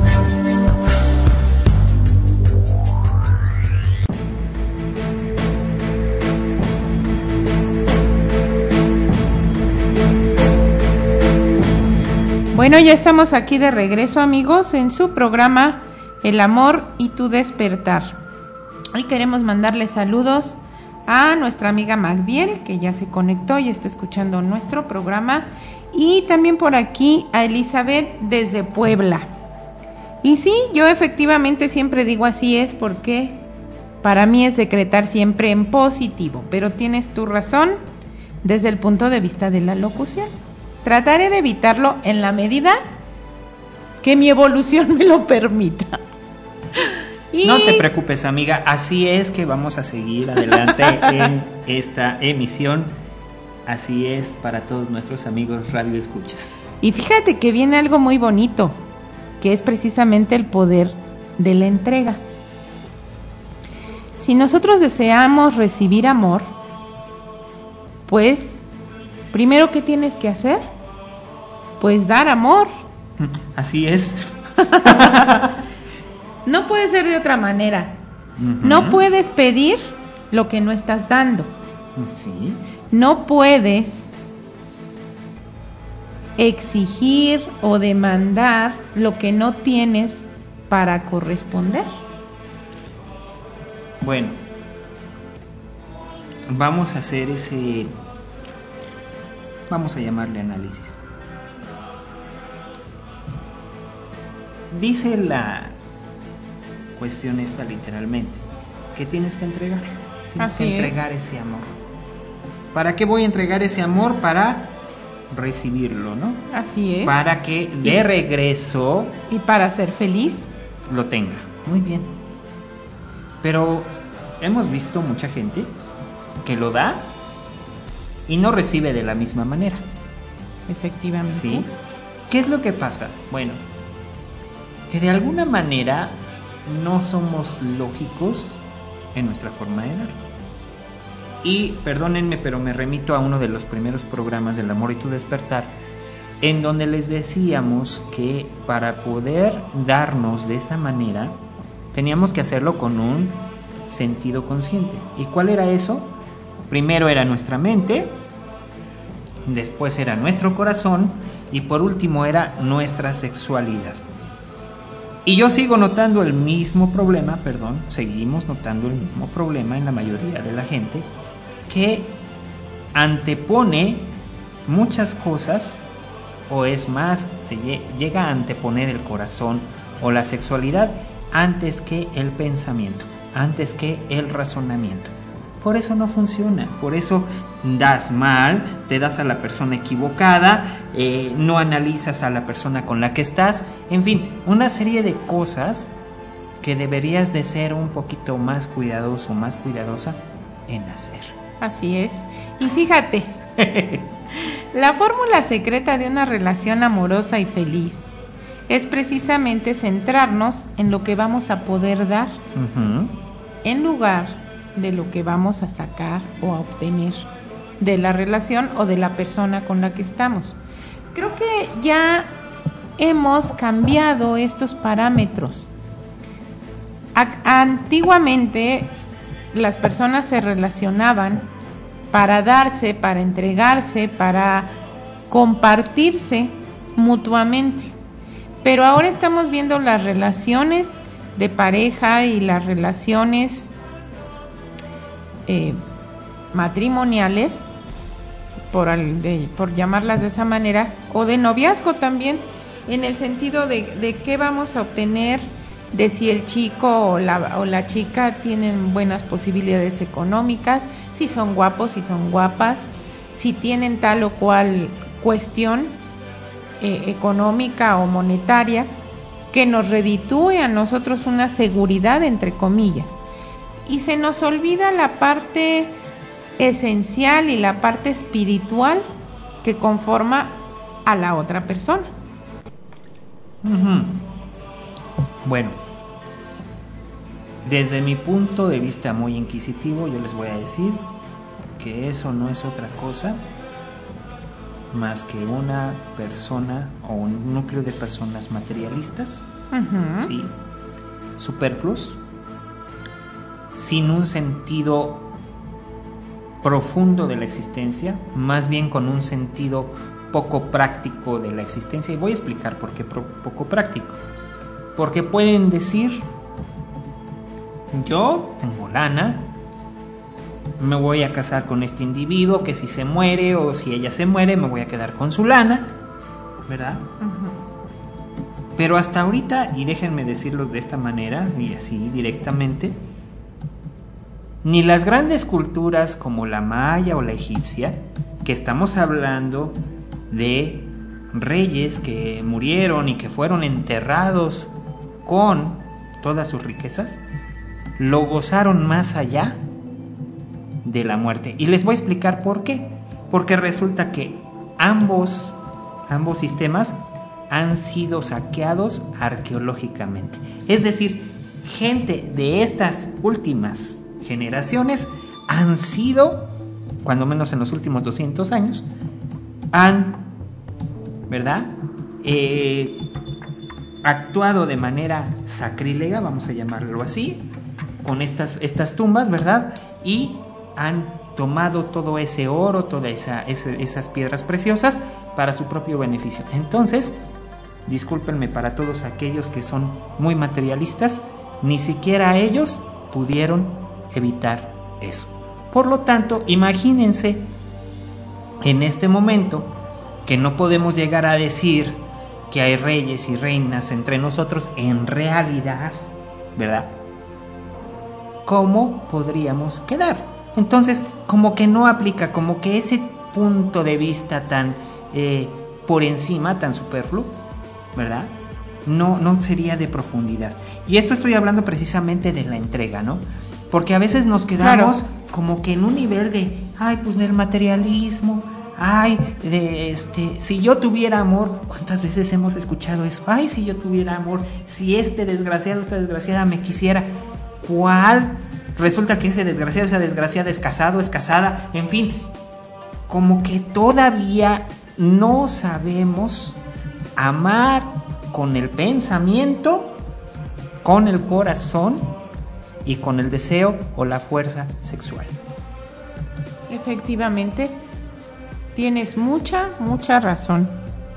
Bueno, ya estamos aquí de regreso, amigos, en su programa El amor y tu despertar. Hoy queremos mandarle saludos a nuestra amiga Magdiel, que ya se conectó y está escuchando nuestro programa, y también por aquí a Elizabeth desde Puebla. Y sí, yo efectivamente siempre digo así es, porque para mí es decretar siempre en positivo, pero tienes tu razón desde el punto de vista de la locución. Trataré de evitarlo en la medida que mi evolución me lo permita. Y... no te preocupes, amiga, así es que vamos a seguir adelante en esta emisión. Así es para todos nuestros amigos radio escuchas. Y fíjate que viene algo muy bonito. que es precisamente el poder de la entrega. Si nosotros deseamos recibir amor, pues, primero, ¿qué tienes que hacer? Pues dar amor. Así es. No puede ser de otra manera. Uh-huh. No puedes pedir lo que no estás dando. Sí. No puedes exigir o demandar lo que no tienes para corresponder. Bueno, vamos a hacer ese, vamos a llamarle análisis. Dice la cuestión esta literalmente, que tienes que entregar, tienes Así que es. entregar ese amor. ¿Para qué voy a entregar ese amor? Para recibirlo, ¿no? Así es. Para que de Y- regreso Y para ser feliz. lo tenga. Muy bien. Pero hemos visto mucha gente que lo da y no recibe de la misma manera. Efectivamente. ¿Sí? ¿Qué es lo que pasa? Bueno, que de alguna manera no somos lógicos en nuestra forma de dar. Y perdónenme, pero me remito a uno de los primeros programas del Amor y tu Despertar, en donde les decíamos que para poder darnos de esa manera, teníamos que hacerlo con un sentido consciente. ¿Y cuál era eso? Primero era nuestra mente, después era nuestro corazón y por último era nuestra sexualidad. Y yo sigo notando el mismo problema, perdón, seguimos notando el mismo problema en la mayoría de la gente, que antepone muchas cosas, o es más, se lle- llega a anteponer el corazón o la sexualidad antes que el pensamiento, antes que el razonamiento. Por eso no funciona, por eso das mal, te das a la persona equivocada, eh, no analizas a la persona con la que estás, en fin, una serie de cosas que deberías de ser un poquito más cuidadoso, más cuidadosa en hacer. Así es. Y fíjate, la fórmula secreta de una relación amorosa y feliz es precisamente centrarnos en lo que vamos a poder dar, Uh-huh. en lugar de lo que vamos a sacar o a obtener de la relación o de la persona con la que estamos. Creo que ya hemos cambiado estos parámetros. A- antiguamente las personas se relacionaban para darse, para entregarse, para compartirse mutuamente. Pero ahora estamos viendo las relaciones de pareja y las relaciones eh, matrimoniales, por, al- de- por llamarlas de esa manera, o de noviazgo también, en el sentido de, de qué vamos a obtener, de si el chico o la, o la chica tienen buenas posibilidades económicas, si son guapos, si son guapas, si tienen tal o cual cuestión eh, económica o monetaria que nos reditúe a nosotros una seguridad, entre comillas. Y se nos olvida la parte esencial y la parte espiritual que conforma a la otra persona. Ujú. Bueno, desde mi punto de vista muy inquisitivo, yo les voy a decir que eso no es otra cosa más que una persona o un núcleo de personas materialistas, Ujú. ¿sí? Superfluos, sin un sentido profundo de la existencia, más bien con un sentido poco práctico de la existencia. Y voy a explicar por qué pro- poco práctico. Porque pueden decir, yo tengo lana, me voy a casar con este individuo, que si se muere o si ella se muere, me voy a quedar con su lana, ¿verdad? Pero hasta ahorita, y déjenme decirlo de esta manera, y así directamente, ni las grandes culturas como la maya o la egipcia, que estamos hablando de reyes que murieron y que fueron enterrados con todas sus riquezas, lo gozaron más allá de la muerte. Y les voy a explicar por qué. Porque resulta que ambos, ambos sistemas han sido saqueados arqueológicamente. Es decir, gente de estas últimas generaciones han sido, cuando menos en los últimos doscientos años, han, ¿verdad?, Eh, actuado de manera sacrílega, vamos a llamarlo así, con estas, estas tumbas, ¿verdad? Y han tomado todo ese oro, todas esa, ese, esas piedras preciosas para su propio beneficio. Entonces, discúlpenme para todos aquellos que son muy materialistas, ni siquiera ellos pudieron evitar eso. Por lo tanto, imagínense en este momento que no podemos llegar a decir que hay reyes y reinas entre nosotros en realidad, ¿verdad? ¿Cómo podríamos quedar? Entonces, como que no aplica, como que ese punto de vista tan eh, por encima, tan superfluo, ¿verdad? No, no sería de profundidad. Y esto estoy hablando precisamente de la entrega, ¿no? Porque a veces nos quedamos claro. como que en un nivel de, ay, pues del materialismo, ay, de este, si yo tuviera amor, ¿cuántas veces hemos escuchado eso? Ay, si yo tuviera amor, si este desgraciado, esta desgraciada me quisiera, ¿cuál? Resulta que ese desgraciado, esa desgraciada es casado, es casada, en fin, como que todavía no sabemos amar con el pensamiento, con el corazón y con el deseo o la fuerza sexual. Efectivamente. Tienes mucha, mucha razón.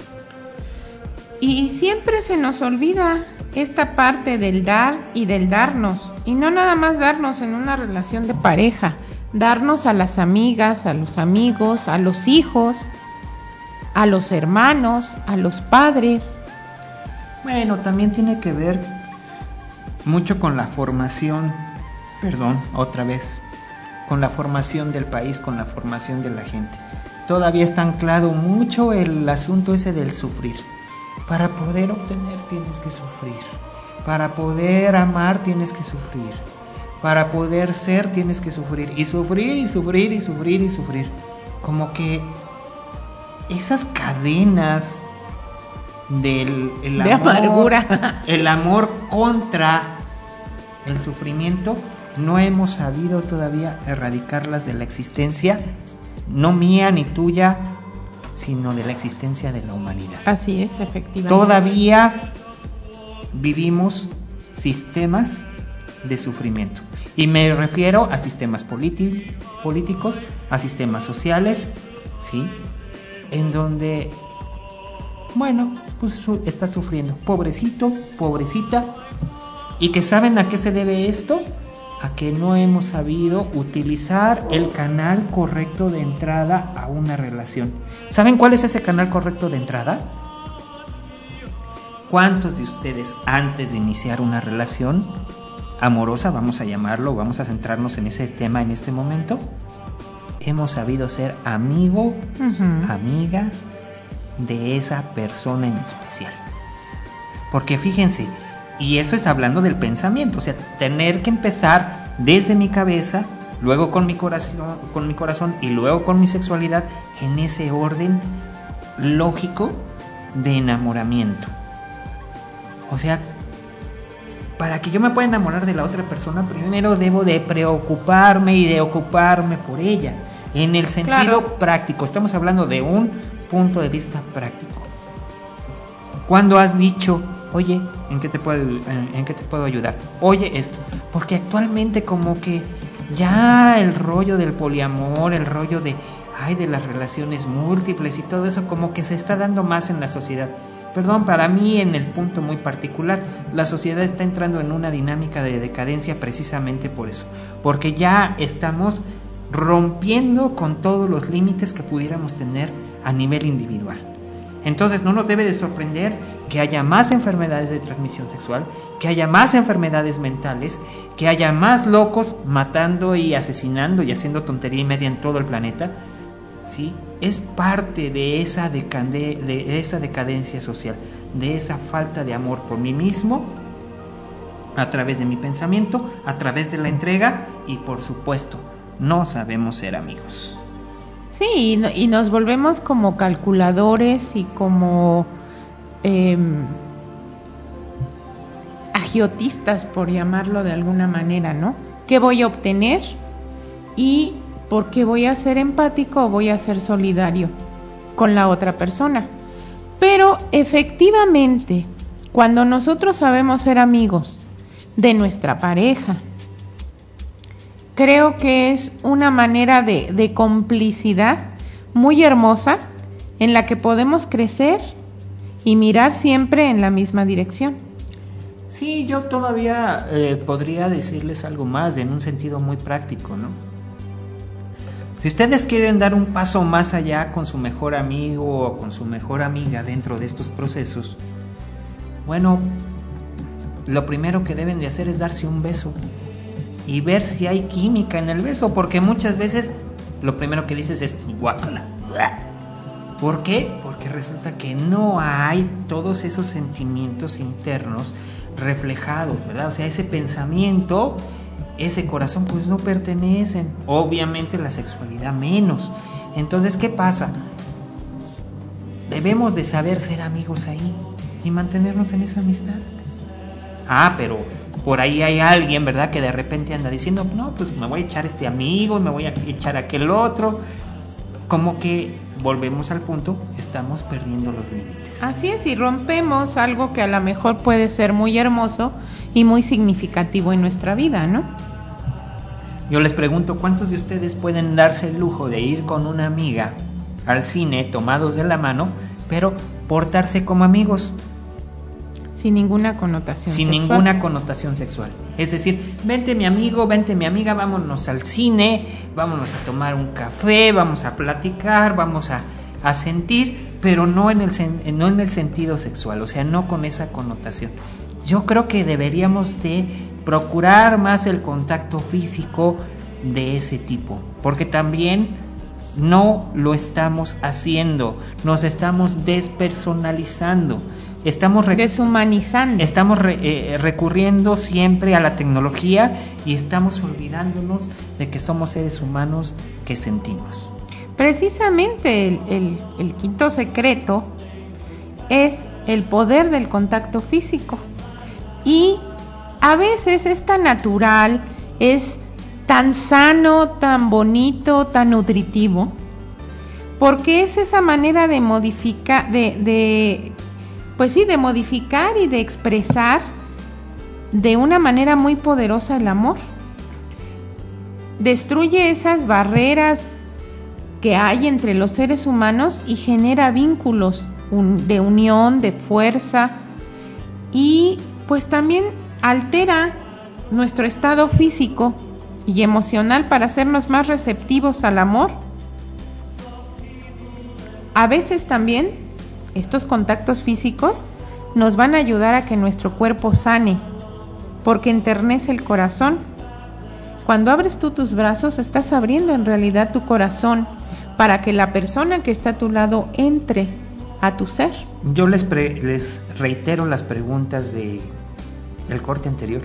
Y siempre se nos olvida esta parte del dar y del darnos. Y no nada más darnos en una relación de pareja, darnos a las amigas, a los amigos, a los hijos, a los hermanos, a los padres. Bueno, también tiene que ver mucho con la formación, perdón, otra vez, con la formación del país, con la formación de la gente. Todavía está anclado mucho el asunto ese del sufrir. Para poder obtener tienes que sufrir. Para poder amar tienes que sufrir. Para poder ser tienes que sufrir. Y sufrir y sufrir y sufrir y sufrir. Como que esas cadenas del el de amor, amargura. El amor contra el sufrimiento, no hemos sabido todavía erradicarlas de la existencia. No mía ni tuya, sino de la existencia de la humanidad. Así es, efectivamente. Todavía vivimos sistemas de sufrimiento. Y me refiero a sistemas politi- políticos, a sistemas sociales, ¿sí? En donde, bueno, pues su- está sufriendo. Pobrecito, pobrecita. ¿Y que saben a qué se debe esto? A que no hemos sabido utilizar el canal correcto de entrada a una relación. ¿Saben cuál es ese canal correcto de entrada? ¿Cuántos de ustedes antes de iniciar una relación amorosa, vamos a llamarlo, vamos a centrarnos en ese tema en este momento, hemos sabido ser amigo, uh-huh. amigas de esa persona en especial? Porque fíjense, y esto está hablando del pensamiento, o sea, tener que empezar desde mi cabeza, luego con mi corazón, con mi corazón y luego con mi sexualidad, en ese orden lógico de enamoramiento. O sea, para que yo me pueda enamorar de la otra persona, primero debo de preocuparme y de ocuparme por ella. En el sentido claro. práctico, estamos hablando de un punto de vista práctico. ¿Cuándo has dicho, oye, ¿en qué te puedo, en, en qué te puedo ayudar? Oye, esto. Porque actualmente como que ya el rollo del poliamor, el rollo de, ay, de las relaciones múltiples y todo eso, como que se está dando más en la sociedad. Perdón, para mí en el punto muy particular, la sociedad está entrando en una dinámica de decadencia precisamente por eso. Porque ya estamos rompiendo con todos los límites que pudiéramos tener a nivel individual. Entonces no nos debe de sorprender que haya más enfermedades de transmisión sexual, que haya más enfermedades mentales, que haya más locos matando y asesinando y haciendo tontería y media en todo el planeta. ¿Sí? Es parte de esa, decade- de esa decadencia social, de esa falta de amor por mí mismo, a través de mi pensamiento, a través de la entrega y por supuesto, no sabemos ser amigos. Sí, y, no, y nos volvemos como calculadores y como eh, agiotistas, por llamarlo de alguna manera, ¿no? ¿Qué voy a obtener? Y ¿por qué voy a ser empático o voy a ser solidario con la otra persona? Pero efectivamente, cuando nosotros sabemos ser amigos de nuestra pareja, creo que es una manera de, de complicidad muy hermosa en la que podemos crecer y mirar siempre en la misma dirección. Sí, yo todavía eh, podría decirles algo más en un sentido muy práctico, ¿no? Si ustedes quieren dar un paso más allá con su mejor amigo o con su mejor amiga dentro de estos procesos, bueno, lo primero que deben de hacer es darse un beso y ver si hay química en el beso, porque muchas veces lo primero que dices es guácala. ¿Por qué? Porque resulta que no hay todos esos sentimientos internos reflejados, ¿verdad? O sea, ese pensamiento, ese corazón, pues no pertenecen. Obviamente la sexualidad menos. Entonces, ¿qué pasa? Debemos de saber ser amigos ahí y mantenernos en esa amistad. Ah, pero por ahí hay alguien, ¿verdad?, que de repente anda diciendo, no, pues me voy a echar este amigo, me voy a echar aquel otro. Como que volvemos al punto, estamos perdiendo los límites. Así es, y rompemos algo que a lo mejor puede ser muy hermoso y muy significativo en nuestra vida, ¿no? Yo les pregunto, ¿cuántos de ustedes pueden darse el lujo de ir con una amiga al cine tomados de la mano, pero portarse como amigos? Sin ninguna connotación Sin sexual. ninguna connotación sexual. Es decir, vente mi amigo, vente mi amiga, vámonos al cine, vámonos a tomar un café, vamos a platicar, vamos a, a sentir, pero no en, el, no en el sentido sexual, o sea, no con esa connotación. Yo creo que deberíamos de procurar más el contacto físico de ese tipo, porque también no lo estamos haciendo, nos estamos despersonalizando. Estamos rec- deshumanizando. Estamos re- eh, recurriendo siempre a la tecnología y estamos olvidándonos de que somos seres humanos que sentimos. Precisamente el, el, el quinto secreto es el poder del contacto físico. Y a veces es tan natural, es tan sano, tan bonito, tan nutritivo, porque es esa manera de modificar, de... de Pues sí, de modificar y de expresar de una manera muy poderosa el amor. Destruye esas barreras que hay entre los seres humanos y genera vínculos un, de unión, de fuerza, y pues también altera nuestro estado físico y emocional para hacernos más receptivos al amor. A veces también estos contactos físicos nos van a ayudar a que nuestro cuerpo sane, porque enternece el corazón. Cuando abres tú tus brazos, estás abriendo en realidad tu corazón para que la persona que está a tu lado entre a tu ser. Yo les, pre- les reitero las preguntas de el corte anterior.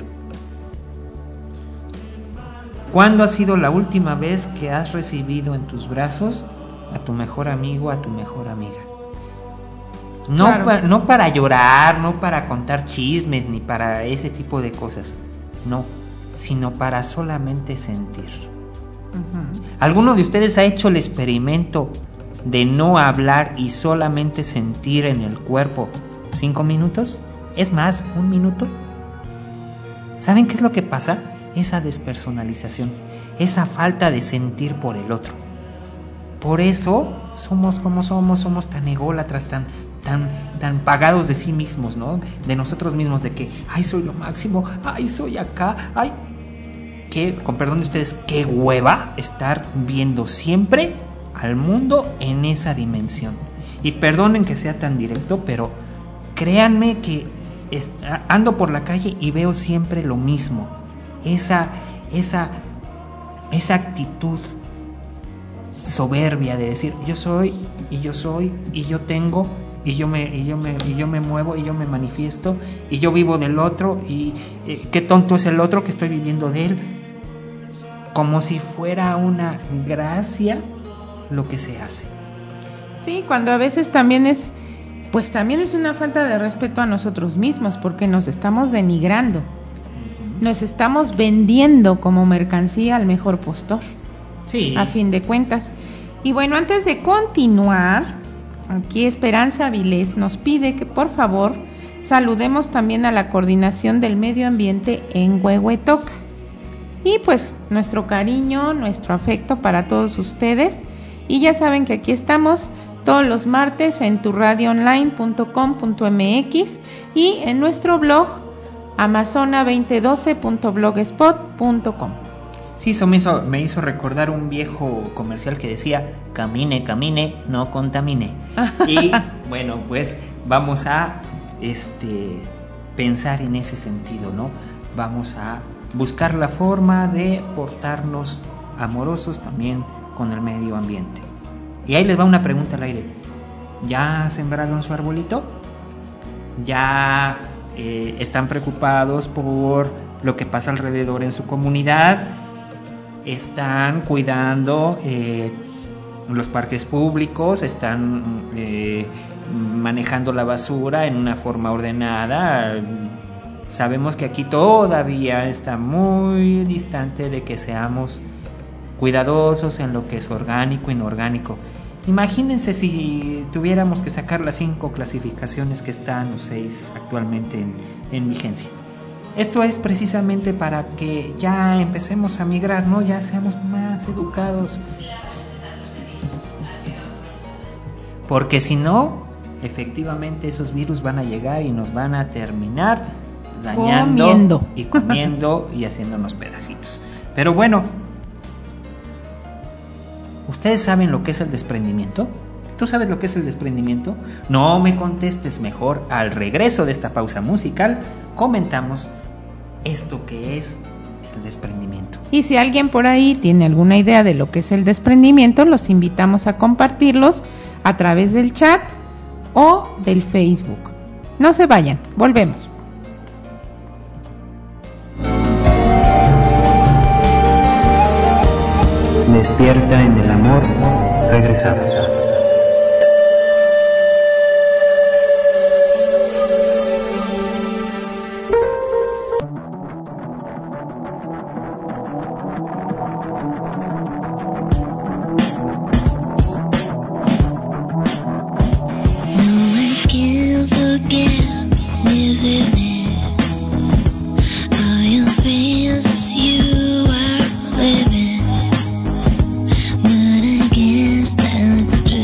¿Cuándo ha sido la última vez que has recibido en tus brazos a tu mejor amigo, a tu mejor amiga? No, Claro. pa- no para llorar, no para contar chismes, ni para ese tipo de cosas. No, sino para solamente sentir. Uh-huh. ¿Alguno de ustedes ha hecho el experimento de no hablar y solamente sentir en el cuerpo cinco minutos? Es más, un minuto. ¿Saben qué es lo que pasa? Esa despersonalización, esa falta de sentir por el otro. Por eso somos como somos, somos tan ególatras, tan, tan, tan pagados de sí mismos, ¿no? De nosotros mismos, de que, ay, soy lo máximo, ay, soy acá, ay. Que, con perdón de ustedes, qué hueva estar viendo siempre al mundo en esa dimensión. Y perdonen que sea tan directo, pero créanme que es, ando por la calle y veo siempre lo mismo. Esa, esa, esa actitud soberbia de decir yo soy y yo soy y yo tengo y yo me y yo me y yo me muevo y yo me manifiesto y yo vivo del otro y eh, qué tonto es el otro que estoy viviendo de él, como si fuera una gracia lo que se hace. Sí, cuando a veces también es pues también es una falta de respeto a nosotros mismos, porque nos estamos denigrando, nos estamos vendiendo como mercancía al mejor postor, sí, a fin de cuentas. Y bueno, antes de continuar, aquí Esperanza Avilés nos pide que por favor saludemos también a la Coordinación del Medio Ambiente en Huehuetoca. Y pues nuestro cariño, nuestro afecto para todos ustedes. Y ya saben que aquí estamos todos los martes en tu radio online punto com punto m x y en nuestro blog amazona veinte doce punto blogspot punto com. Sí, eso me hizo, me hizo recordar un viejo comercial que decía: camine, camine, no contamine. Y bueno, pues vamos a este pensar en ese sentido, ¿no? Vamos a buscar la forma de portarnos amorosos también con el medio ambiente. Y ahí les va una pregunta al aire: ¿ya sembraron su arbolito? ¿Ya eh, están preocupados por lo que pasa alrededor en su comunidad? ¿Están cuidando eh, los parques públicos? ¿Están eh, manejando la basura en una forma ordenada? Sabemos que aquí todavía está muy distante de que seamos cuidadosos en lo que es orgánico e inorgánico. Imagínense si tuviéramos que sacar las cinco clasificaciones que están, o seis actualmente en, en vigencia. Esto es precisamente para que ya empecemos a migrar, ¿no? Ya seamos más educados. Porque si no, efectivamente esos virus van a llegar y nos van a terminar dañando, comiendo. y comiendo y haciéndonos pedacitos. Pero bueno, ¿ustedes saben lo que es el desprendimiento? ¿Tú sabes lo que es el desprendimiento? No me contestes, mejor al regreso de esta pausa musical comentamos esto que es el desprendimiento. Y si alguien por ahí tiene alguna idea de lo que es el desprendimiento, los invitamos a compartirlos a través del chat o del Facebook. No se vayan, volvemos. Despierta en el amor, regresamos. But I guess that's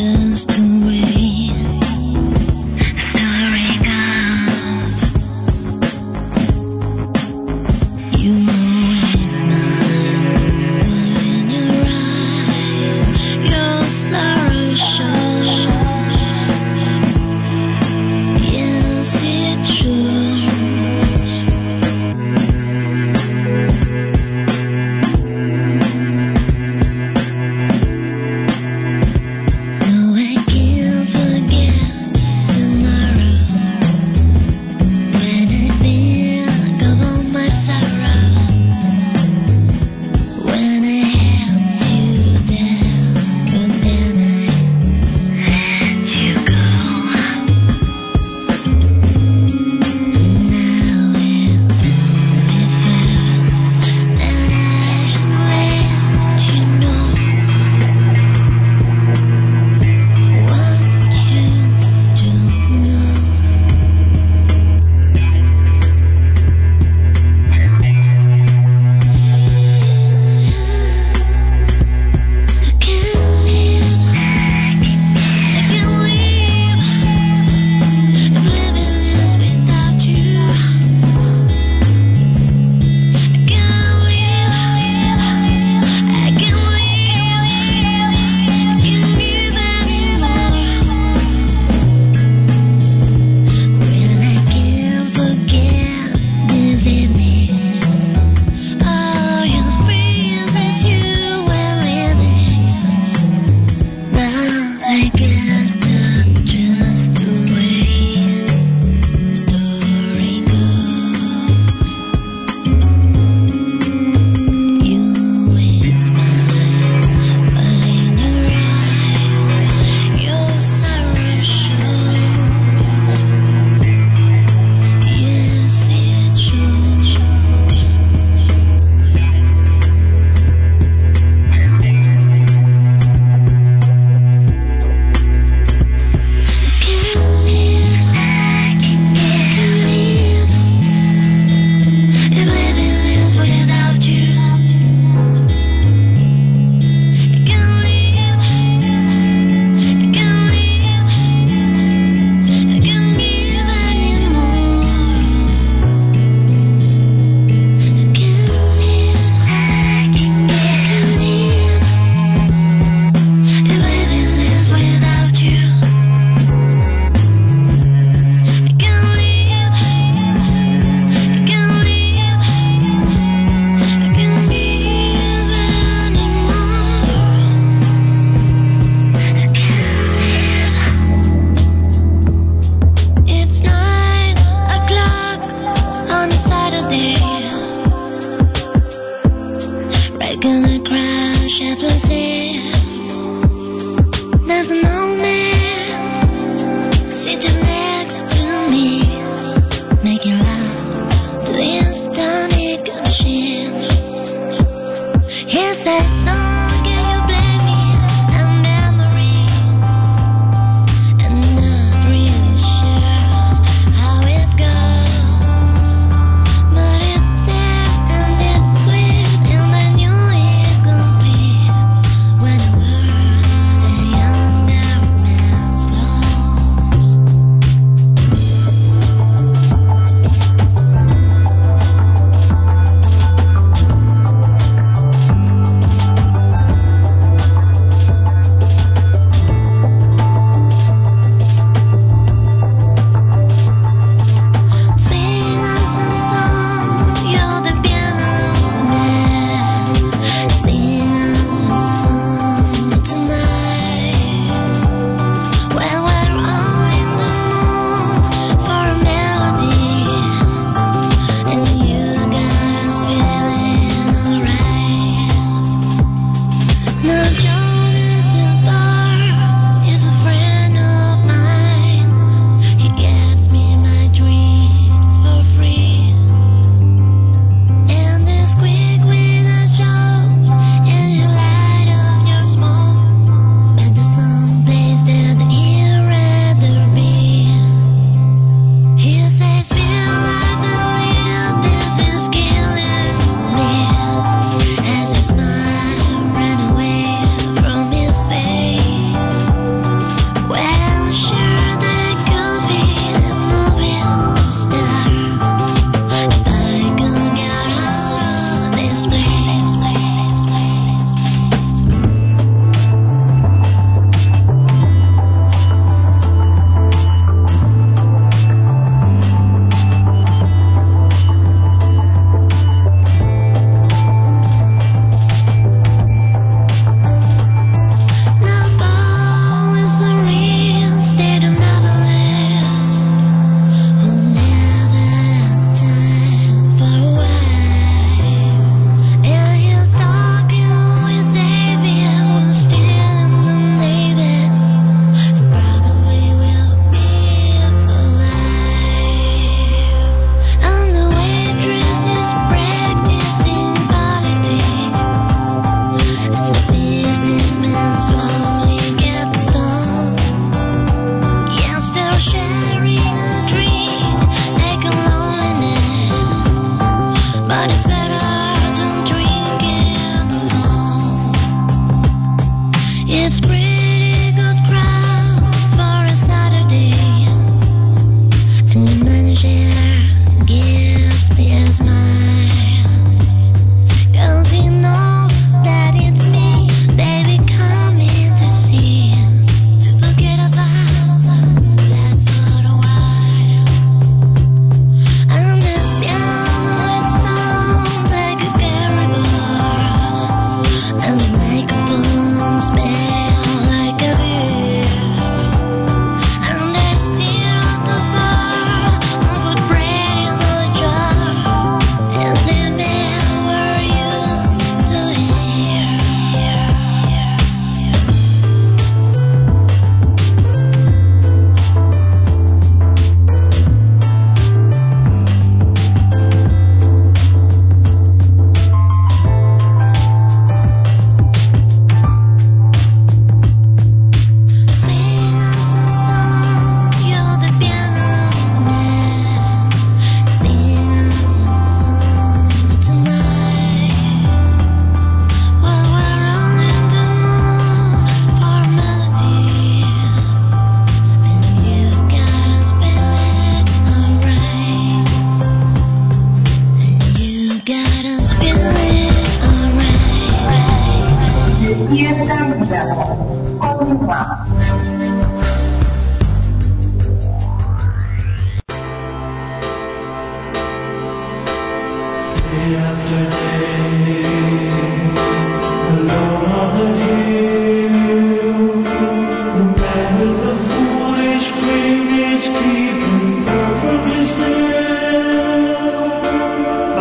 Keeping perfectly still.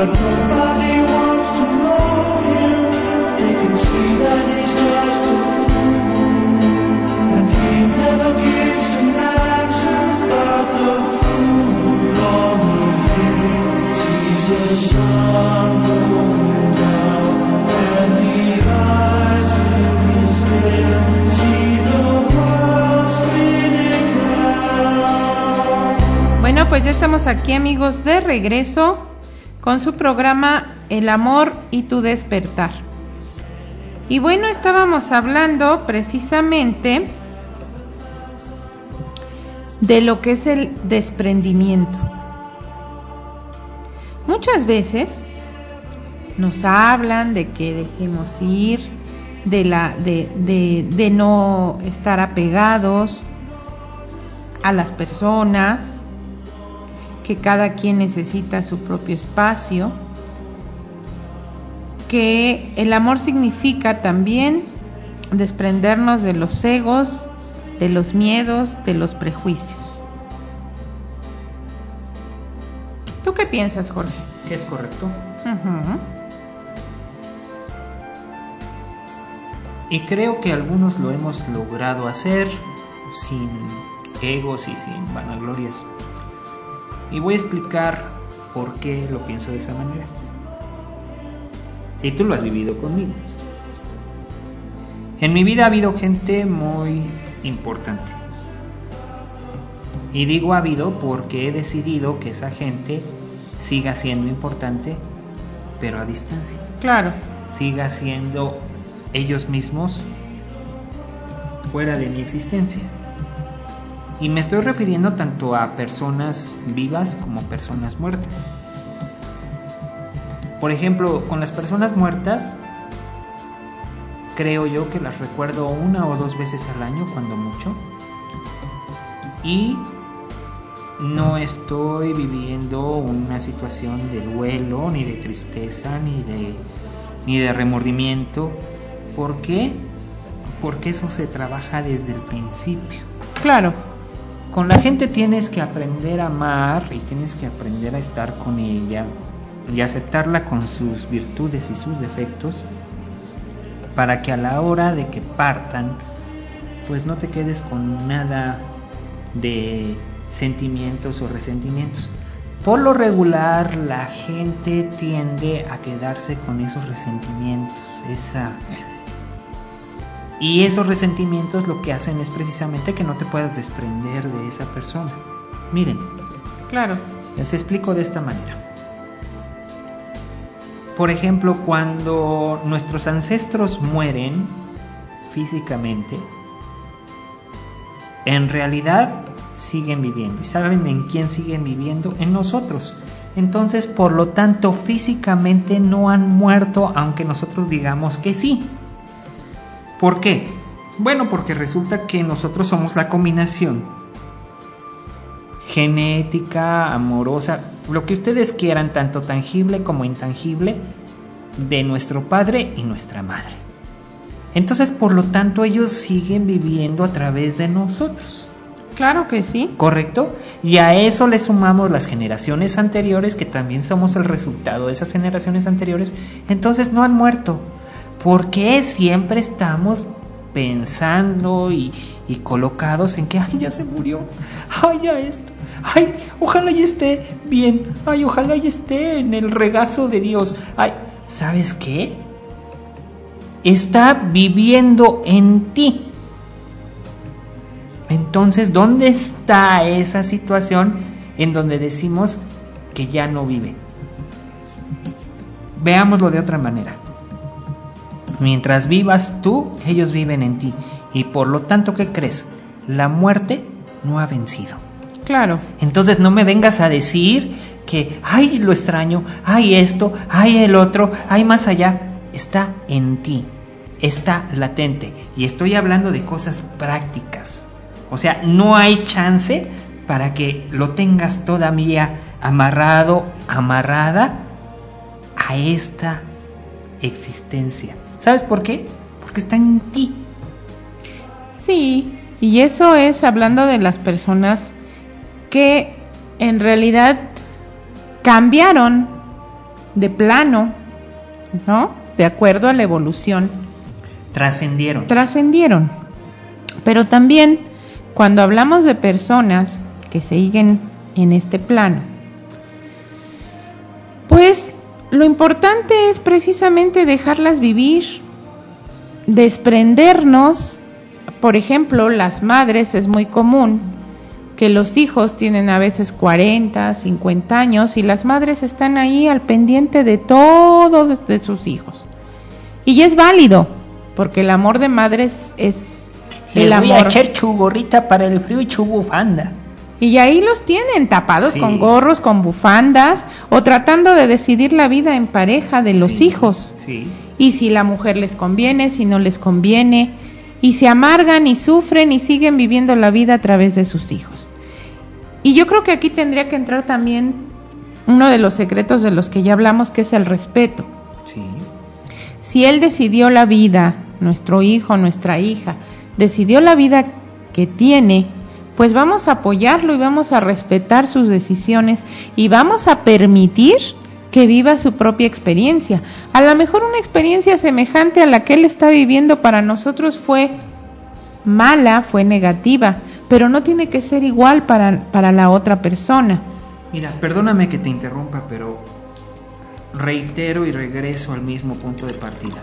but nobody wants to know him. They can see that he's just a fool, and he never gives an answer. But the fool on the hill sees the sun going down, and the eyes in his head see the world spinning round. Bueno, pues ya estamos aquí, amigos, de regreso con su programa El amor y tu despertar. Y bueno, estábamos hablando precisamente de lo que es el desprendimiento. Muchas veces nos hablan de que dejemos ir, de la de, de, de no estar apegados a las personas, que cada quien necesita su propio espacio, que el amor significa también desprendernos de los egos, de los miedos, de los prejuicios. ¿Tú qué piensas, Jorge? ¿Qué es correcto? Uh-huh. Y creo que algunos lo hemos logrado hacer sin egos y sin vanaglorias. Y voy a explicar por qué lo pienso de esa manera. Y tú lo has vivido conmigo. En mi vida ha habido gente muy importante. Y digo ha habido porque he decidido que esa gente siga siendo importante, pero a distancia. Claro. Siga siendo ellos mismos fuera de mi existencia. Y me estoy refiriendo tanto a personas vivas como personas muertas. Por ejemplo, con las personas muertas, creo yo que las recuerdo una o dos veces al año, cuando mucho. Y no estoy viviendo una situación de duelo, ni de tristeza, ni de, ni de remordimiento. ¿Por qué? Porque eso se trabaja desde el principio. Claro. Con la gente tienes que aprender a amar y tienes que aprender a estar con ella y aceptarla con sus virtudes y sus defectos, para que a la hora de que partan, pues no te quedes con nada de sentimientos o resentimientos. Por lo regular, la gente tiende a quedarse con esos resentimientos, esa... Y esos resentimientos lo que hacen es precisamente que no te puedas desprender de esa persona. Miren. Claro. Les explico de esta manera. Por ejemplo, cuando nuestros ancestros mueren físicamente, en realidad siguen viviendo. ¿Y saben en quién siguen viviendo? En nosotros. Entonces, por lo tanto, físicamente no han muerto, aunque nosotros digamos que sí. ¿Por qué? Bueno, porque resulta que nosotros somos la combinación genética, amorosa, lo que ustedes quieran, tanto tangible como intangible, de nuestro padre y nuestra madre. Entonces, por lo tanto, ellos siguen viviendo a través de nosotros. Claro que sí. ¿Correcto? Y a eso le sumamos las generaciones anteriores, que también somos el resultado de esas generaciones anteriores. Entonces no han muerto. ¿Por qué siempre estamos pensando y, y colocados en que ay, ya se murió, ay, ya esto, ay, ojalá ya esté bien, ay, ojalá ya esté en el regazo de Dios? Ay, ¿sabes qué? Está viviendo en ti. Entonces, ¿dónde está esa situación en donde decimos que ya no vive? Veámoslo de otra manera. Mientras vivas tú, ellos viven en ti. Y por lo tanto, ¿qué crees? La muerte no ha vencido. Claro. Entonces no me vengas a decir que, ay, lo extraño, ay, esto, ay, el otro, ay, más allá. Está en ti, está latente. Y estoy hablando de cosas prácticas. O sea, no hay chance para que lo tengas todavía amarrado, amarrada a esta existencia. ¿Sabes por qué? Porque está en ti. Sí, y eso es hablando de las personas que en realidad cambiaron de plano, ¿no? De acuerdo a la evolución. Trascendieron. Trascendieron. Pero también, cuando hablamos de personas que siguen en este plano, pues lo importante es precisamente dejarlas vivir, desprendernos. Por ejemplo, las madres, es muy común que los hijos tienen a veces cuarenta, cincuenta años y las madres están ahí al pendiente de todos de sus hijos. Y es válido, porque el amor de madres es el Le voy amor. a echar chu gorrita para el frío y chu bufanda. Y ahí los tienen tapados Sí. con gorros, con bufandas, o tratando de decidir la vida en pareja de los Sí, hijos. Sí. Y si la mujer les conviene, si no les conviene, y se amargan y sufren y siguen viviendo la vida a través de sus hijos. Y yo creo que aquí tendría que entrar también uno de los secretos de los que ya hablamos, que es el respeto. Sí. Si él decidió la vida, nuestro hijo, nuestra hija, decidió la vida que tiene, pues vamos a apoyarlo y vamos a respetar sus decisiones y vamos a permitir que viva su propia experiencia. A lo mejor una experiencia semejante a la que él está viviendo para nosotros fue mala, fue negativa, pero no tiene que ser igual para, para la otra persona. Mira, perdóname que te interrumpa, pero reitero y regreso al mismo punto de partida.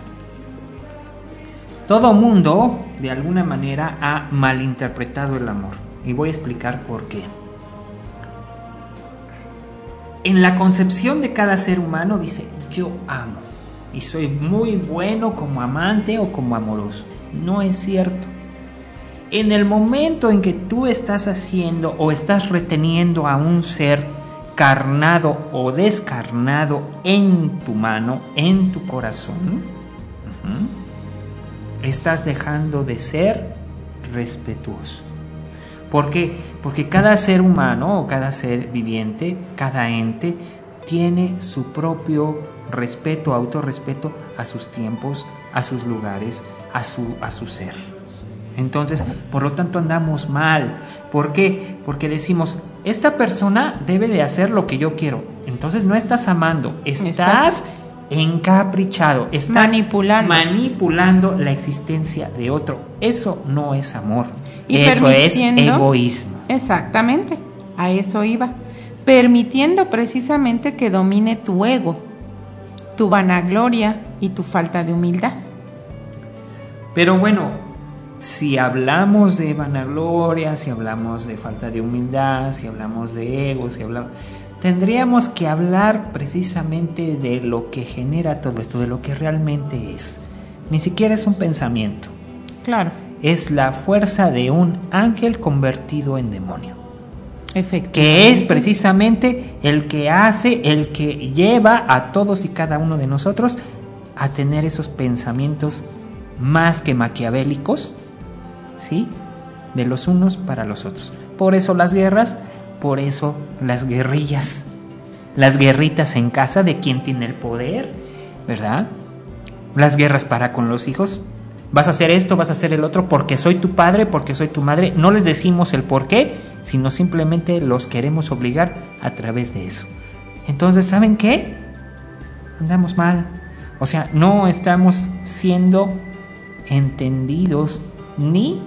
Todo mundo, de alguna manera, ha malinterpretado el amor. Y voy a explicar por qué. En la concepción de cada ser humano dice, yo amo. Y soy muy bueno como amante o como amoroso. No es cierto. En el momento en que tú estás haciendo o estás reteniendo a un ser carnado o descarnado en tu mano, en tu corazón, uh-huh, estás dejando de ser respetuoso. ¿Por qué? Porque cada ser humano o cada ser viviente, cada ente, tiene su propio respeto, autorrespeto a sus tiempos, a sus lugares, a su, a su ser. Entonces, por lo tanto, andamos mal. ¿Por qué? Porque decimos, esta persona debe de hacer lo que yo quiero. Entonces no estás amando, estás, estás encaprichado, estás manipulando. manipulando la existencia de otro. Eso no es amor. Y eso es egoísmo. Exactamente, a eso iba. Permitiendo precisamente que domine tu ego, tu vanagloria y tu falta de humildad. Pero bueno, si hablamos de vanagloria, si hablamos de falta de humildad, si hablamos de ego, si hablamos, tendríamos que hablar precisamente de lo que genera todo esto, de lo que realmente es. Ni siquiera es un pensamiento. Claro. Es la fuerza de un ángel convertido en demonio. Efectivamente. Que es precisamente el que hace, el que lleva a todos y cada uno de nosotros a tener esos pensamientos más que maquiavélicos, ¿sí? De los unos para los otros. Por eso las guerras, por eso las guerrillas, las guerritas en casa de quien tiene el poder, ¿verdad? Las guerras para con los hijos. Vas a hacer esto, vas a hacer el otro, porque soy tu padre, porque soy tu madre. No les decimos el por qué, sino simplemente los queremos obligar a través de eso. Entonces, ¿saben qué? Andamos mal. O sea, no estamos siendo entendidos ni,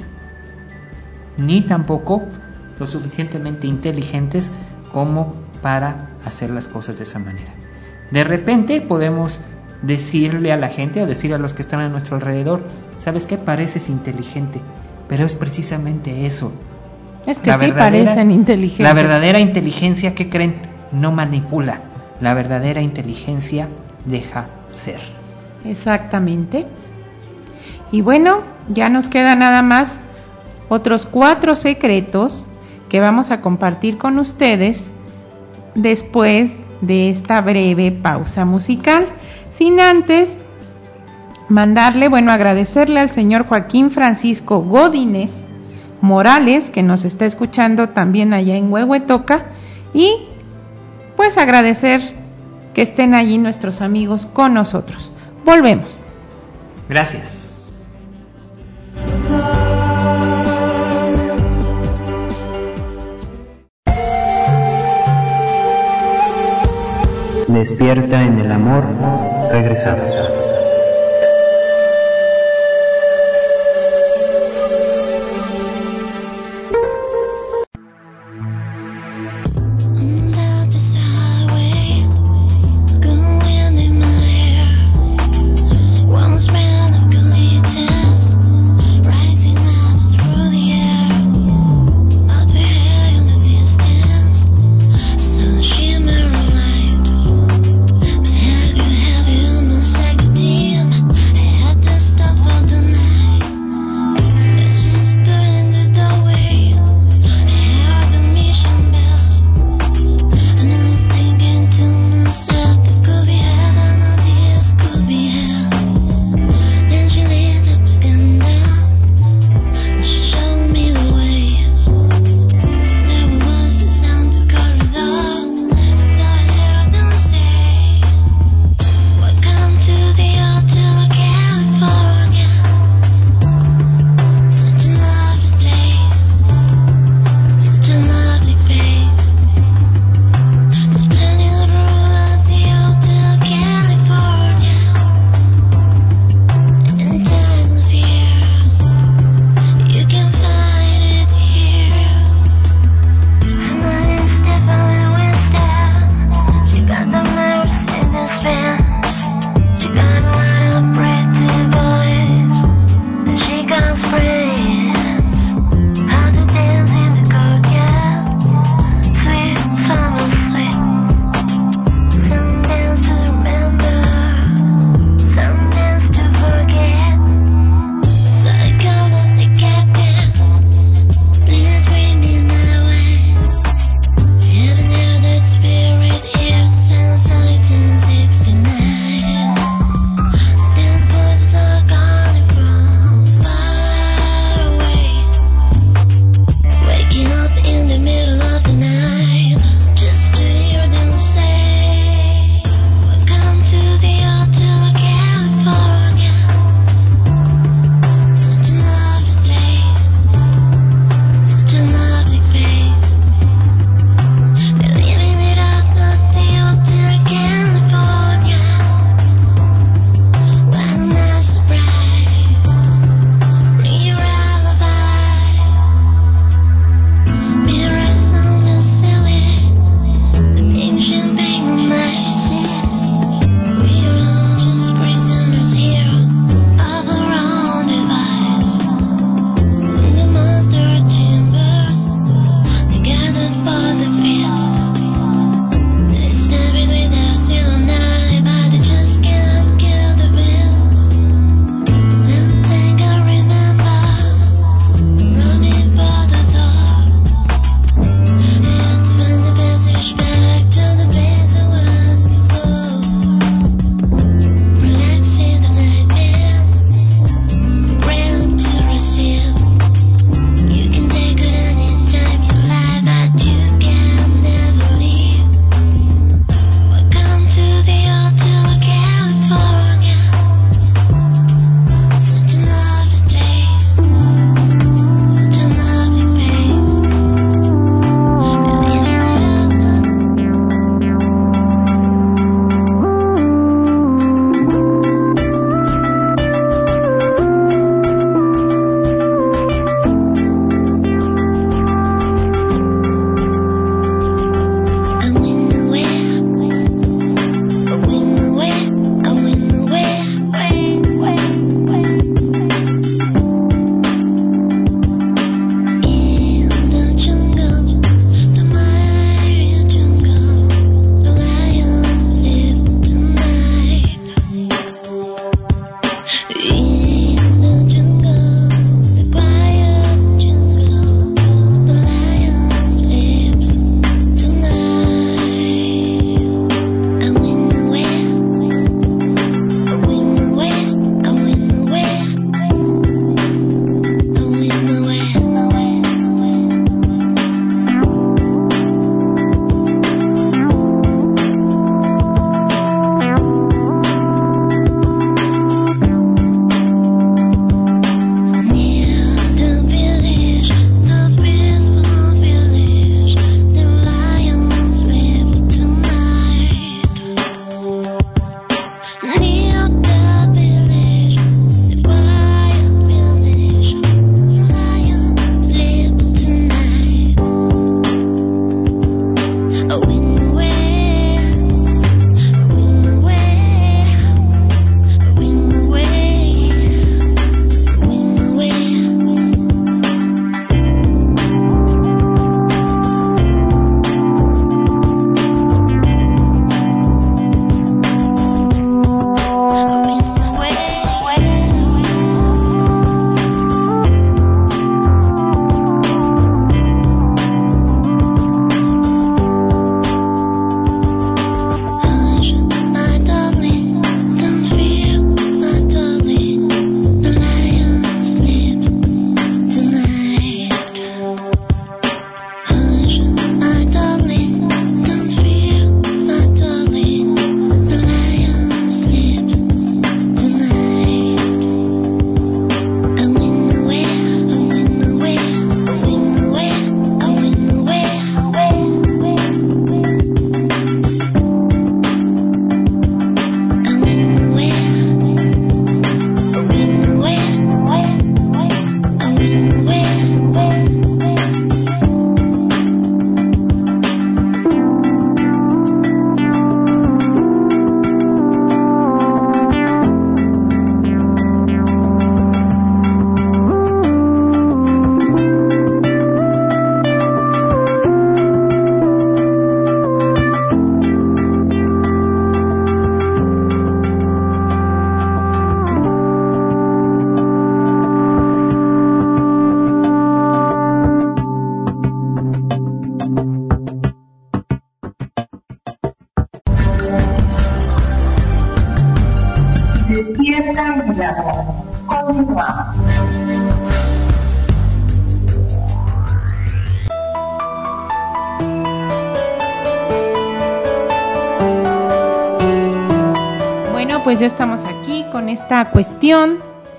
ni tampoco lo suficientemente inteligentes como para hacer las cosas de esa manera. De repente podemos decirle a la gente o decir a los que están a nuestro alrededor, ¿sabes qué? Pareces inteligente, pero es precisamente eso. Es que sí parecen inteligentes. La verdadera inteligencia, ¿qué creen? No manipula. La verdadera inteligencia deja ser. Exactamente. Y bueno, ya nos queda nada más otros cuatro secretos que vamos a compartir con ustedes después de esta breve pausa musical. Sin antes mandarle, bueno, agradecerle al señor Joaquín Francisco Godínez Morales, que nos está escuchando también allá en Huehuetoca, y pues agradecer que estén allí nuestros amigos con nosotros. Volvemos. Gracias. Despierta en el amor. Regresamos. Second amor. Continuamos. Bueno, pues ya estamos aquí con esta cuestión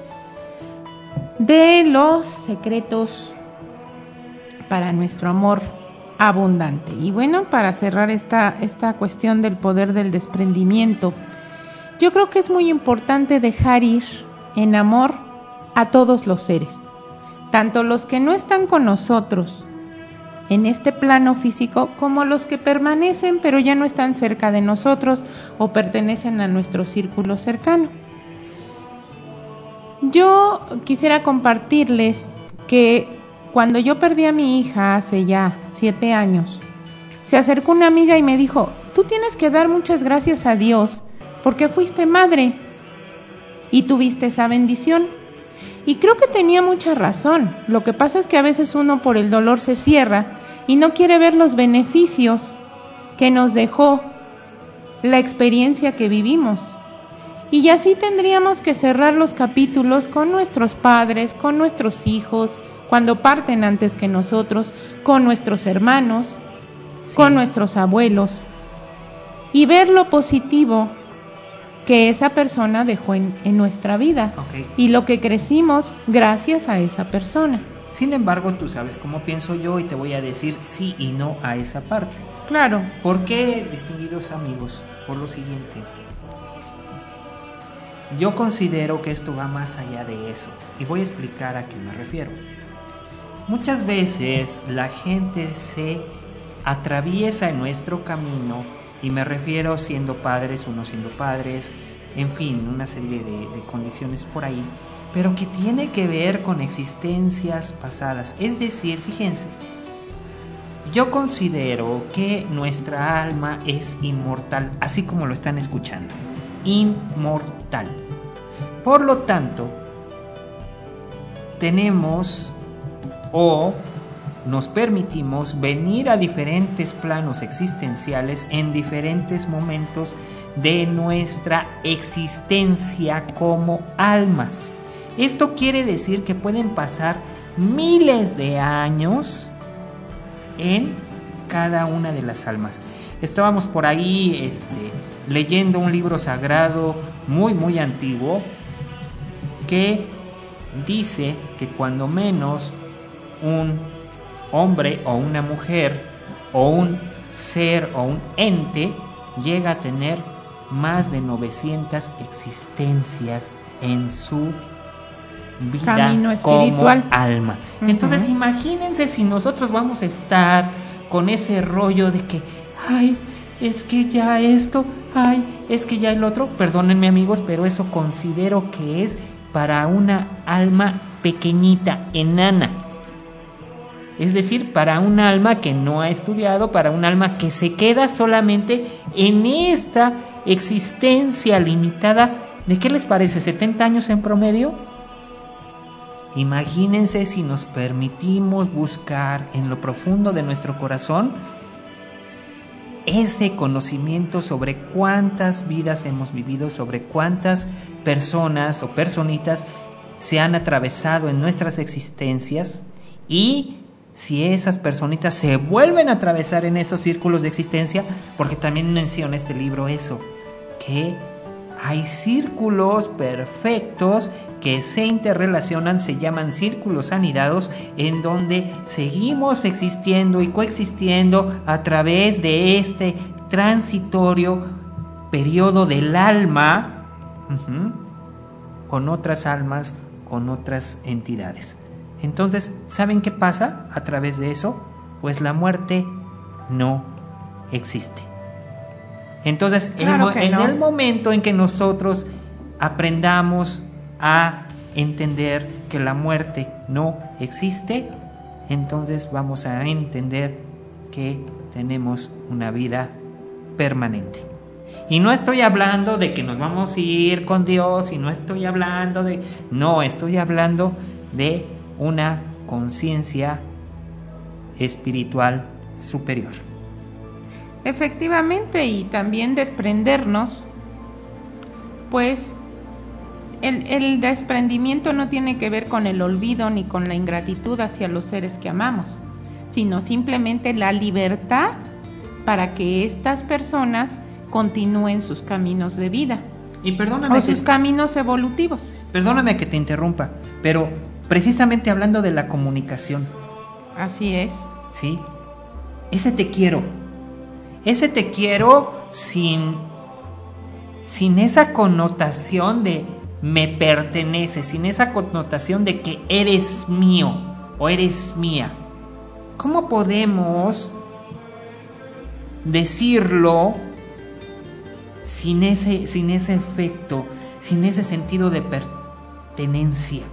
de los secretos para nuestro amor abundante. Y bueno, para cerrar esta, esta cuestión del poder del desprendimiento, yo creo que es muy importante dejar ir en amor a todos los seres, tanto los que no están con nosotros en este plano físico, como los que permanecen pero ya no están cerca de nosotros o pertenecen a nuestro círculo cercano. Yo quisiera compartirles que cuando yo perdí a mi hija hace ya siete años, se acercó una amiga y me dijo: tú tienes que dar muchas gracias a Dios porque fuiste madre y tuviste esa bendición. Y creo que tenía mucha razón. Lo que pasa es que a veces uno por el dolor se cierra y no quiere ver los beneficios que nos dejó la experiencia que vivimos. Y así tendríamos que cerrar los capítulos con nuestros padres, con nuestros hijos, cuando parten antes que nosotros, con nuestros hermanos, sí, con nuestros abuelos, y ver lo positivo que esa persona dejó en, en nuestra vida, okay, y lo que crecimos gracias a esa persona. Sin embargo, tú sabes cómo pienso yo y te voy a decir sí y no a esa parte. Claro. ¿Por qué, distinguidos amigos? Por lo siguiente. Yo considero que esto va más allá de eso y voy a explicar a qué me refiero. Muchas veces la gente se atraviesa en nuestro camino, y me refiero siendo padres o no siendo padres, en fin, una serie de, de condiciones por ahí, pero que tiene que ver con existencias pasadas. Es decir, fíjense, yo considero que nuestra alma es inmortal, así como lo están escuchando, inmortal. Por lo tanto, tenemos o nos permitimos venir a diferentes planos existenciales en diferentes momentos de nuestra existencia como almas. Esto quiere decir que pueden pasar miles de años en cada una de las almas. Estábamos por ahí este, leyendo un libro sagrado muy muy antiguo que dice que cuando menos un hombre o una mujer o un ser o un ente llega a tener más de novecientas existencias en su vida camino espiritual, como alma. Uh-huh. Entonces imagínense si nosotros vamos a estar con ese rollo de que ay, es que ya esto, ay, es que ya el otro. Perdónenme amigos, pero eso considero que es para una alma pequeñita, enana. Es decir, para un alma que no ha estudiado, para un alma que se queda solamente en esta existencia limitada. ¿De qué les parece? ¿setenta años en promedio? Imagínense si nos permitimos buscar en lo profundo de nuestro corazón ese conocimiento sobre cuántas vidas hemos vivido, sobre cuántas personas o personitas se han atravesado en nuestras existencias, y si esas personitas se vuelven a atravesar en esos círculos de existencia, porque también menciona este libro eso, que hay círculos perfectos que se interrelacionan, se llaman círculos anidados, en donde seguimos existiendo y coexistiendo a través de este transitorio periodo del alma, uh-huh, con otras almas, con otras entidades. Entonces, ¿saben qué pasa a través de eso? Pues la muerte no existe. Entonces, claro el, en no. el momento en que nosotros aprendamos a entender que la muerte no existe, entonces vamos a entender que tenemos una vida permanente. Y no estoy hablando de que nos vamos a ir con Dios, y no estoy hablando de... No, estoy hablando de una conciencia espiritual superior. Efectivamente, y también desprendernos, pues, el, el desprendimiento no tiene que ver con el olvido ni con la ingratitud hacia los seres que amamos, sino simplemente la libertad para que estas personas continúen sus caminos de vida. Y perdóname o que, sus caminos evolutivos. Perdóname que te interrumpa, pero precisamente hablando de la comunicación. Así es. ¿Sí? Ese te quiero. Ese te quiero sin, sin esa connotación de me pertenece, sin esa connotación de que eres mío o eres mía. ¿Cómo podemos decirlo sin ese, sin ese efecto, sin ese sentido de pertenencia?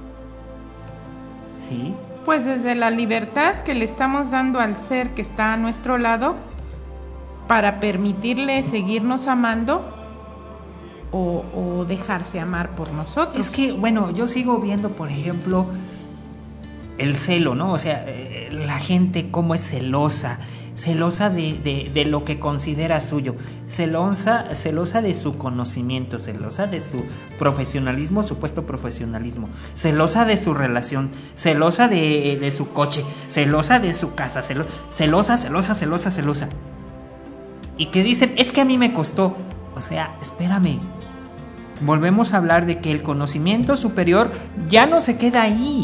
¿Sí? Pues desde la libertad que le estamos dando al ser que está a nuestro lado para permitirle seguirnos amando o, o dejarse amar por nosotros. Es que, bueno, yo sigo viendo, por ejemplo, el celo, ¿no? O sea, eh, la gente cómo es celosa, celosa de, de, de lo que considera suyo, celosa, celosa de su conocimiento, celosa de su profesionalismo, supuesto profesionalismo, celosa de su relación, celosa de, de su coche, celosa de su casa, celo, celosa, celosa, celosa, celosa. Y que dicen, es que a mí me costó. O sea, espérame. Volvemos a hablar de que el conocimiento superior ya no se queda ahí.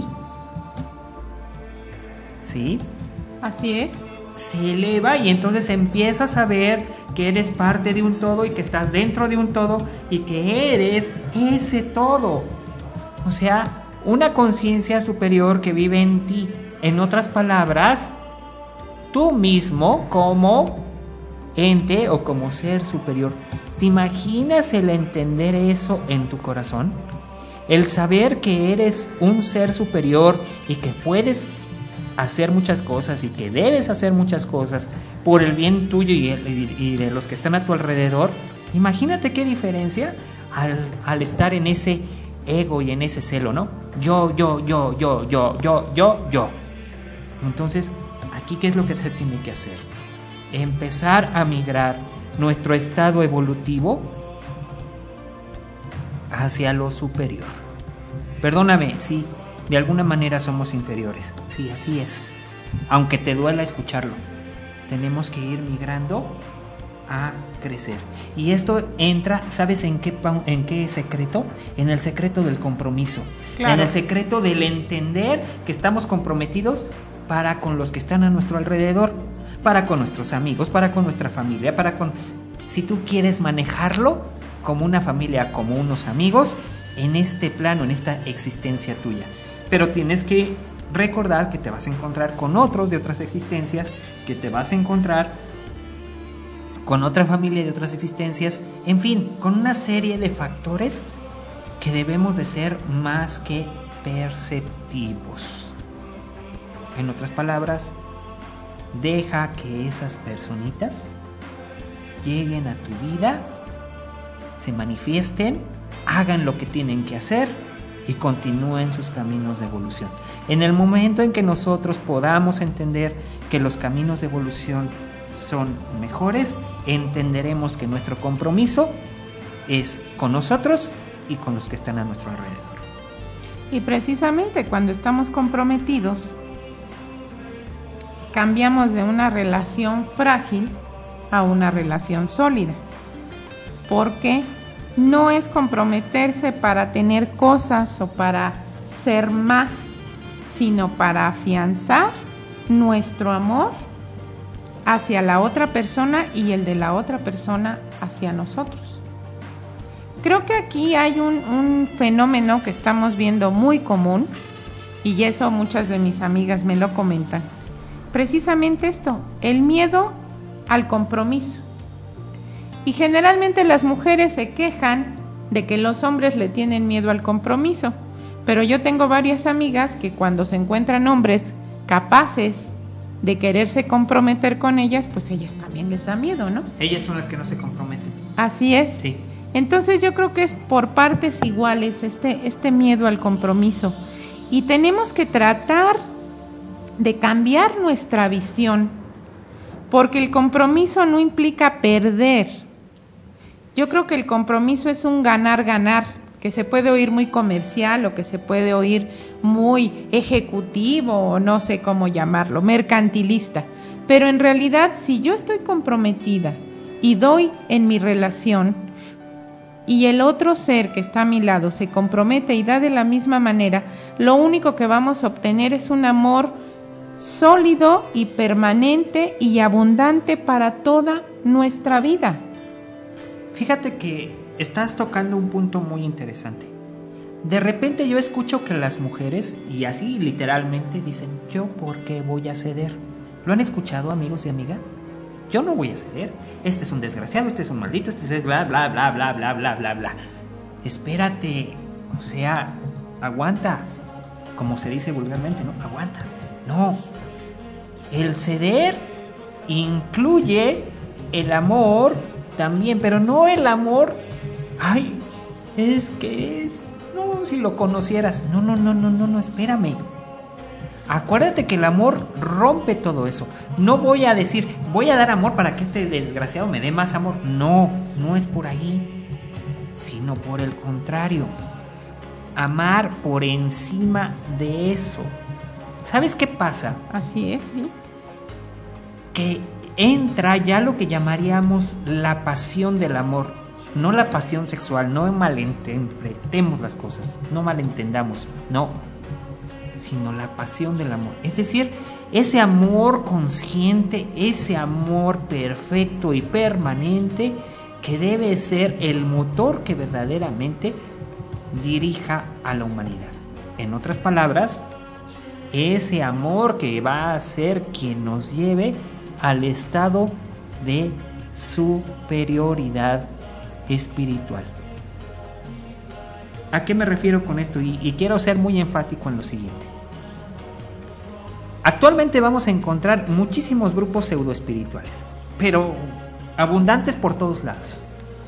¿Sí? Así es. Se eleva y entonces empiezas a ver que eres parte de un todo y que estás dentro de un todo y que eres ese todo. O sea, una conciencia superior que vive en ti. En otras palabras, tú mismo como ente o como ser superior. ¿Te imaginas el entender eso en tu corazón? El saber que eres un ser superior y que puedes hacer muchas cosas y que debes hacer muchas cosas por el bien tuyo y, el, y de los que están a tu alrededor. Imagínate qué diferencia al, al estar en ese ego y en ese celo, ¿no? Yo, yo, yo, yo, yo, yo, yo, yo. Entonces, aquí ¿qué es lo que se tiene que hacer? Empezar a migrar nuestro estado evolutivo hacia lo superior. Perdóname, sí, de alguna manera somos inferiores. Sí, así es. Aunque te duela escucharlo, tenemos que ir migrando a crecer. Y esto entra, ¿sabes en qué, en qué secreto? En el secreto del compromiso. Claro. En el secreto del entender que estamos comprometidos para con los que están a nuestro alrededor, para con nuestros amigos, para con nuestra familia, para con... Si tú quieres manejarlo como una familia, como unos amigos, en este plano, en esta existencia tuya. Pero tienes que recordar que te vas a encontrar con otros de otras existencias, que te vas a encontrar con otra familia de otras existencias, en fin, con una serie de factores que debemos de ser más que perceptivos. En otras palabras, deja que esas personitas lleguen a tu vida, se manifiesten, hagan lo que tienen que hacer y continúen sus caminos de evolución. En el momento en que nosotros podamos entender que los caminos de evolución son mejores, entenderemos que nuestro compromiso es con nosotros y con los que están a nuestro alrededor. Y precisamente cuando estamos comprometidos, cambiamos de una relación frágil a una relación sólida, porque no es comprometerse para tener cosas o para ser más, sino para afianzar nuestro amor hacia la otra persona y el de la otra persona hacia nosotros. Creo que aquí hay un, un fenómeno que estamos viendo muy común, y eso muchas de mis amigas me lo comentan. Precisamente esto, el miedo al compromiso. Y generalmente las mujeres se quejan de que los hombres le tienen miedo al compromiso, pero yo tengo varias amigas que cuando se encuentran hombres capaces de quererse comprometer con ellas, pues ellas también les da miedo, ¿no? Ellas son las que no se comprometen. Así es. Sí. Entonces yo creo que es por partes iguales este, este miedo al compromiso, y tenemos que tratar de cambiar nuestra visión, porque el compromiso no implica perder. Yo creo que el compromiso es un ganar-ganar. que se puede oír muy comercial o que se puede oír muy ejecutivo o no sé cómo llamarlo, mercantilista. Pero en realidad, si yo estoy comprometida y doy en mi relación y el otro ser que está a mi lado se compromete y da de la misma manera, lo único que vamos a obtener es un amor sólido y permanente y abundante para toda nuestra vida. Fíjate que estás tocando un punto muy interesante. De repente yo escucho que las mujeres, y así literalmente, dicen, ¿yo por qué voy a ceder? ¿Lo han escuchado, amigos y amigas? Yo no voy a ceder. Este es un desgraciado, este es un maldito, este es bla, bla, bla, bla, bla, bla, bla, bla. Espérate, o sea, aguanta. Como se dice vulgarmente, ¿no? Aguanta. No. El ceder incluye el amor también, pero no el amor. Ay, es que es. No, si lo conocieras. No, no, no, no, no, no, espérame. Acuérdate que el amor rompe todo eso. No voy a decir, voy a dar amor para que este desgraciado me dé más amor. No, no es por ahí. Sino por el contrario. Amar por encima de eso. ¿Sabes qué pasa? Así es, sí. Que entra ya lo que llamaríamos la pasión del amor, no la pasión sexual. No malinterpretemos las cosas, no malentendamos, no, sino la pasión del amor, es decir, ese amor consciente, ese amor perfecto y permanente que debe ser el motor que verdaderamente dirija a la humanidad. En otras palabras, ese amor que va a ser quien nos lleve al estado de superioridad espiritual. ¿A qué me refiero con esto? Y, y quiero ser muy enfático en lo siguiente. Actualmente vamos a encontrar muchísimos grupos pseudoespirituales, pero abundantes por todos lados.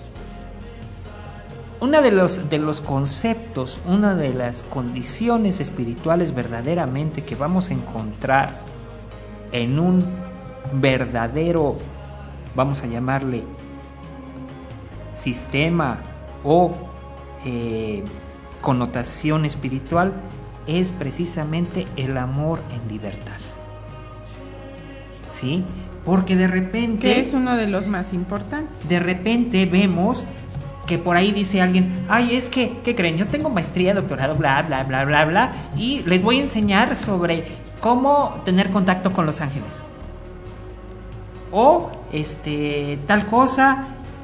Uno de los, de los conceptos, una de las condiciones espirituales verdaderamente que vamos a encontrar en un verdadero, vamos a llamarle, sistema o eh, connotación espiritual, es precisamente el amor en libertad. ¿Sí? Porque de repente... Que es uno de los más importantes. De repente vemos que por ahí dice alguien, ay, es que, ¿qué creen? Yo tengo maestría, doctorado, bla, bla, bla, bla, bla, y les voy a enseñar sobre cómo tener contacto con los ángeles. O, este, tal cosa,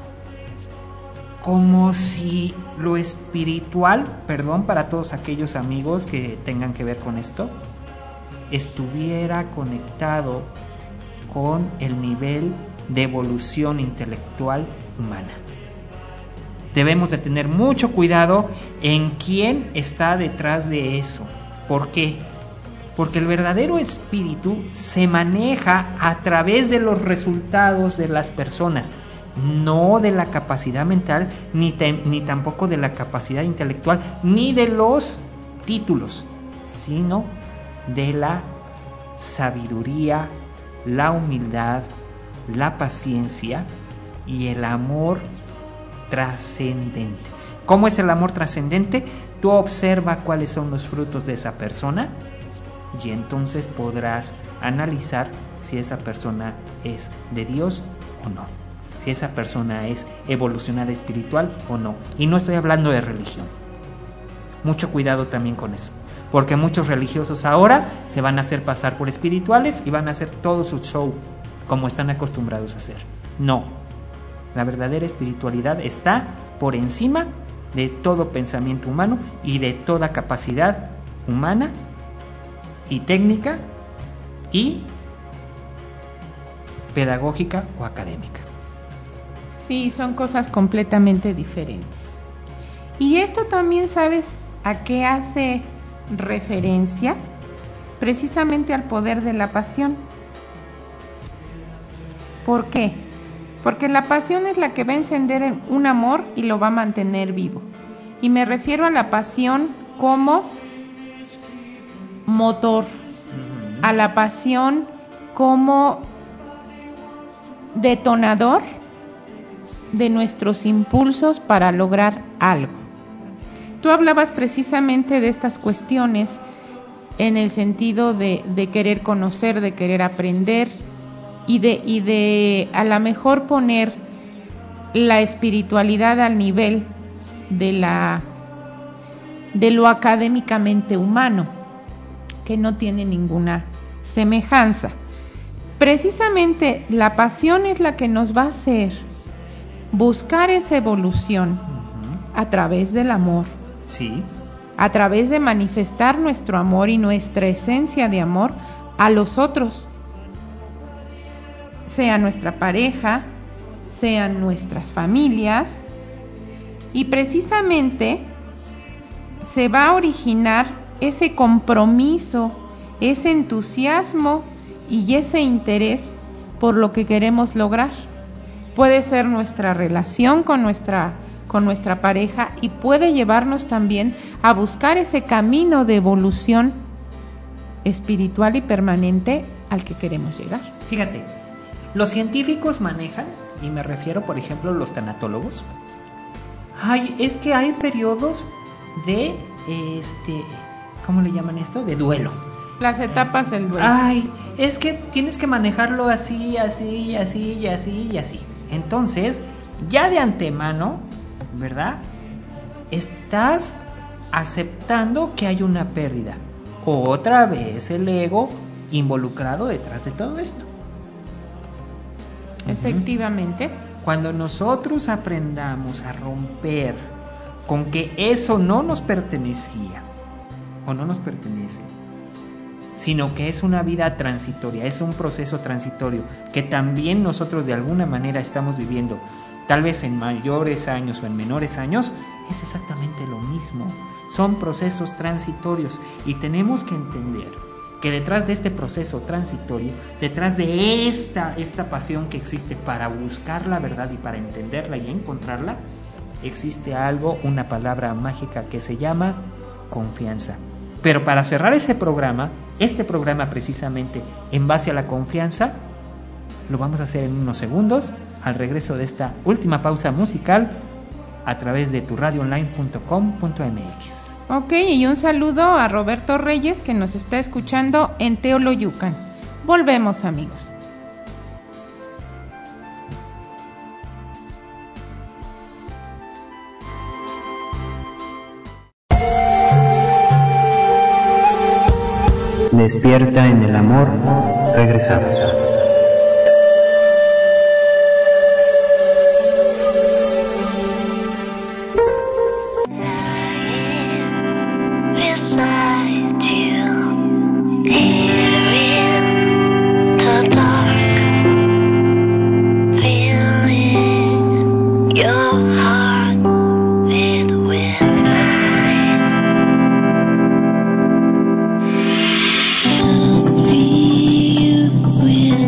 como si lo espiritual, perdón para todos aquellos amigos que tengan que ver con esto, estuviera conectado con el nivel de evolución intelectual humana. Debemos de tener mucho cuidado en quién está detrás de eso. ¿Por qué? Porque el verdadero espíritu se maneja a través de los resultados de las personas, no de la capacidad mental, ni, te, ni tampoco de la capacidad intelectual, ni de los títulos, sino de la sabiduría, la humildad, la paciencia y el amor trascendente. ¿Cómo es el amor trascendente? Tú observa cuáles son los frutos de esa persona y entonces podrás analizar si esa persona es de Dios o no, si esa persona es evolucionada espiritual o no. Y no estoy hablando de religión. Mucho cuidado también con eso, porque muchos religiosos ahora se van a hacer pasar por espirituales y van a hacer todo su show como están acostumbrados a hacer. No, la verdadera espiritualidad está por encima de todo pensamiento humano y de toda capacidad humana y técnica y pedagógica o académica. Sí, son cosas completamente diferentes. Y esto también, ¿sabes a qué hace referencia? Precisamente al poder de la pasión. ¿Por qué? Porque la pasión es la que va a encender un amor y lo va a mantener vivo. Y me refiero a la pasión como motor, a la pasión como detonador de nuestros impulsos para lograr algo. tú hablabas precisamente de estas cuestiones en el sentido de, de querer conocer, de querer aprender y de, y de a lo mejor poner la espiritualidad al nivel de la de lo académicamente humano, que no tiene ninguna semejanza. Precisamente la pasión es la que nos va a hacer buscar esa evolución uh-huh. a través del amor. Sí. A través de manifestar nuestro amor y nuestra esencia de amor a los otros, sea nuestra pareja, sean nuestras familias, y precisamente se va a originar ese compromiso, ese entusiasmo y ese interés por lo que queremos lograr. Puede ser nuestra relación con nuestra con nuestra pareja y puede llevarnos también a buscar ese camino de evolución espiritual y permanente al que queremos llegar. Fíjate, los científicos manejan, y me refiero por ejemplo a los tanatólogos, ay, es que hay periodos de, este, ¿cómo le llaman esto? De duelo. Las etapas del duelo. Ay, es que tienes que manejarlo así, así, así, y así, y así. Entonces, ya de antemano, ¿verdad? Estás aceptando que hay una pérdida. Otra vez el ego involucrado detrás de todo esto. Efectivamente. Cuando nosotros aprendamos a romper con que eso no nos pertenecía o no nos pertenece, sino que es una vida transitoria, es un proceso transitorio que también nosotros de alguna manera estamos viviendo, tal vez en mayores años o en menores años, es exactamente lo mismo. Son procesos transitorios y tenemos que entender que detrás de este proceso transitorio, detrás de esta, esta pasión que existe para buscar la verdad y para entenderla y encontrarla, existe algo, una palabra mágica que se llama confianza. Pero para cerrar ese programa, este programa precisamente en base a la confianza, lo vamos a hacer en unos segundos, al regreso de esta última pausa musical a través de tu radio online punto com punto m x. Ok, y un saludo a Roberto Reyes que nos está escuchando en Teoloyucan. Volvemos, amigos. Despierta en el amor, regresamos. With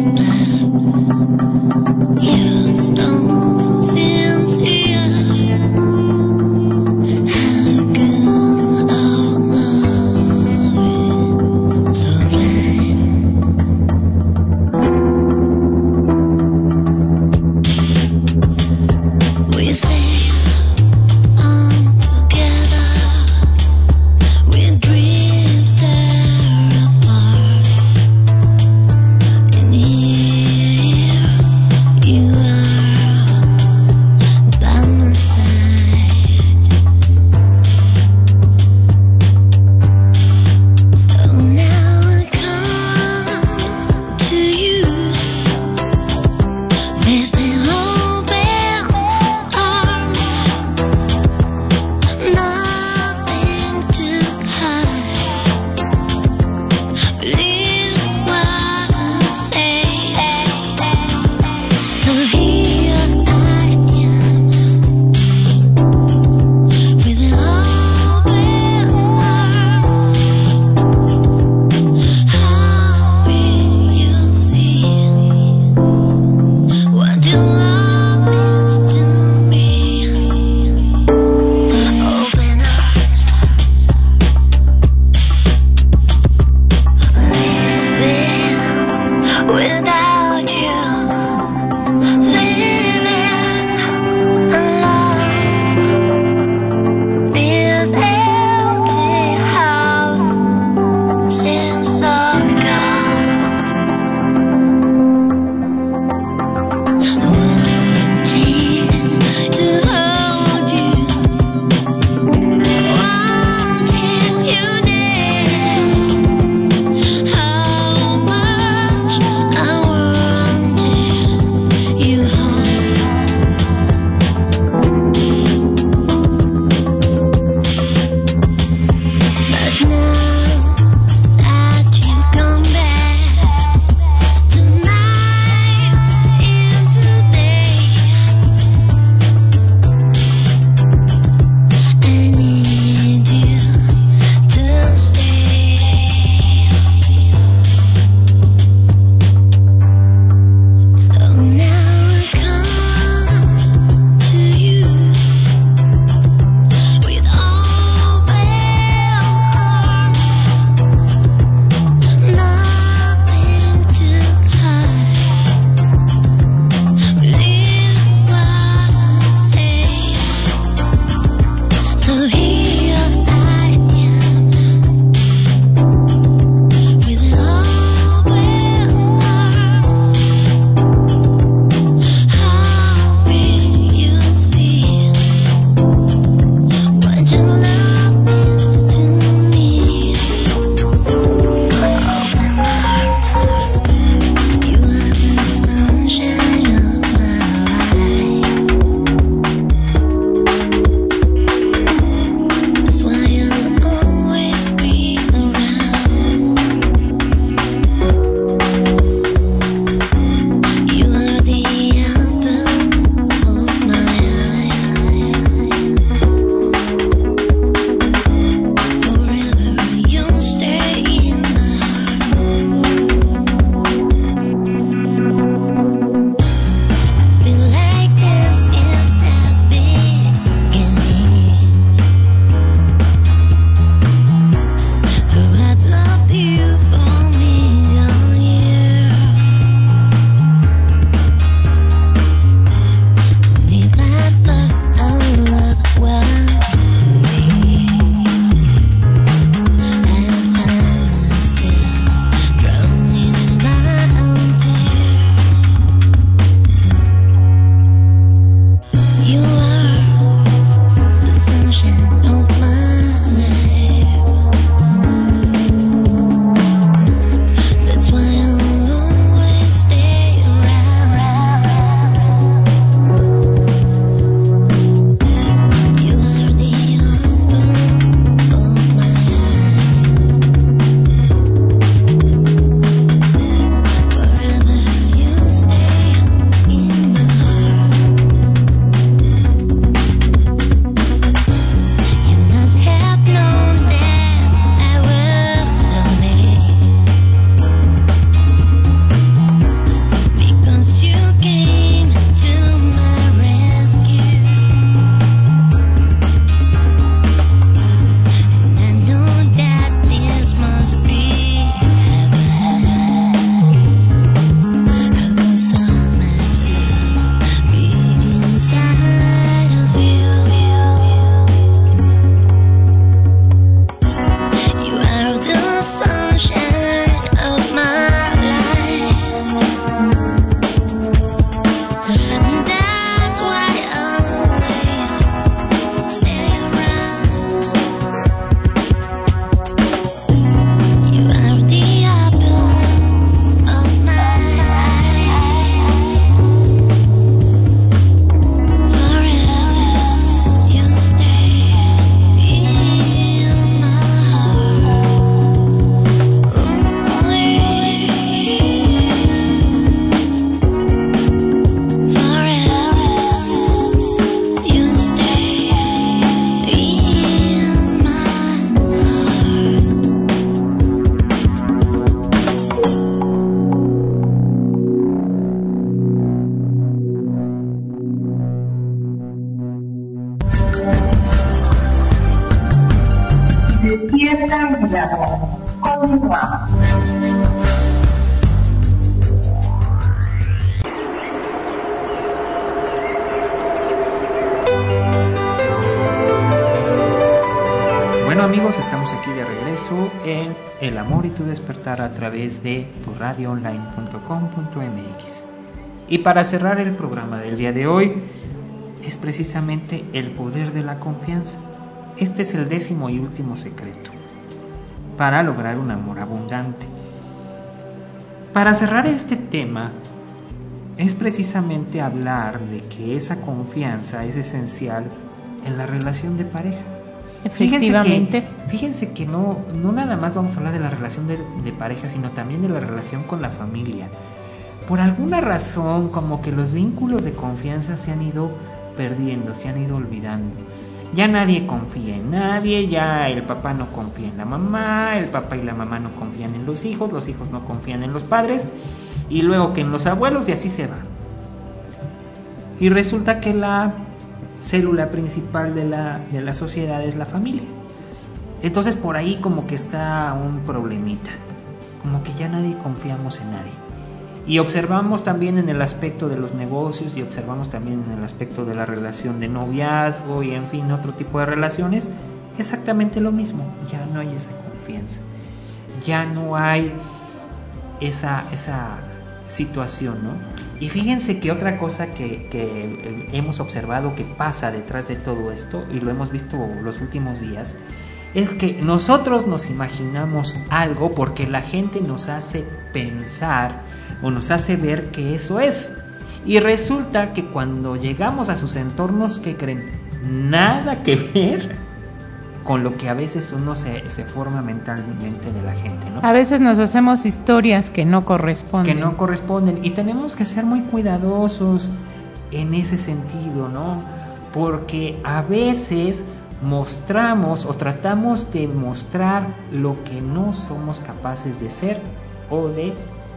Continuamos. Bueno amigos, estamos aquí de regreso en El Amor y tu Despertar a través de tu radio online punto com punto m x. Y para cerrar el programa del día de hoy es precisamente el poder de la confianza. Este es el décimo y último secreto para lograr un amor abundante. Para cerrar este tema es precisamente hablar de que esa confianza es esencial en la relación de pareja. Efectivamente. Fíjense que, fíjense que no, no nada más vamos a hablar de la relación de, de pareja, sino también de la relación con la familia. Por alguna razón, como que los vínculos de confianza se han ido perdiendo, se han ido olvidando. Ya nadie confía en nadie, ya el papá no confía en la mamá, el papá y la mamá no confían en los hijos, los hijos no confían en los padres, y luego que en los abuelos, y así se va. Y resulta que la célula principal de la, de la sociedad es la familia. Entonces por ahí como que está un problemita, como que ya nadie confiamos en nadie. Y observamos también en el aspecto de los negocios y observamos también en el aspecto de la relación de noviazgo y en fin, otro tipo de relaciones, exactamente lo mismo. Ya no hay esa confianza, ya no hay esa, esa situación, ¿no? Y fíjense que otra cosa que, que hemos observado que pasa detrás de todo esto, y lo hemos visto los últimos días, es que nosotros nos imaginamos algo porque la gente nos hace pensar o nos hace ver que eso es. Y resulta que cuando llegamos a sus entornos, ¿qué creen? Nada que ver con lo que a veces uno se, se forma mentalmente de la gente, ¿no? A veces nos hacemos historias que no corresponden. Que no corresponden. Y tenemos que ser muy cuidadosos en ese sentido, ¿no? Porque a veces mostramos o tratamos de mostrar lo que no somos capaces de ser o de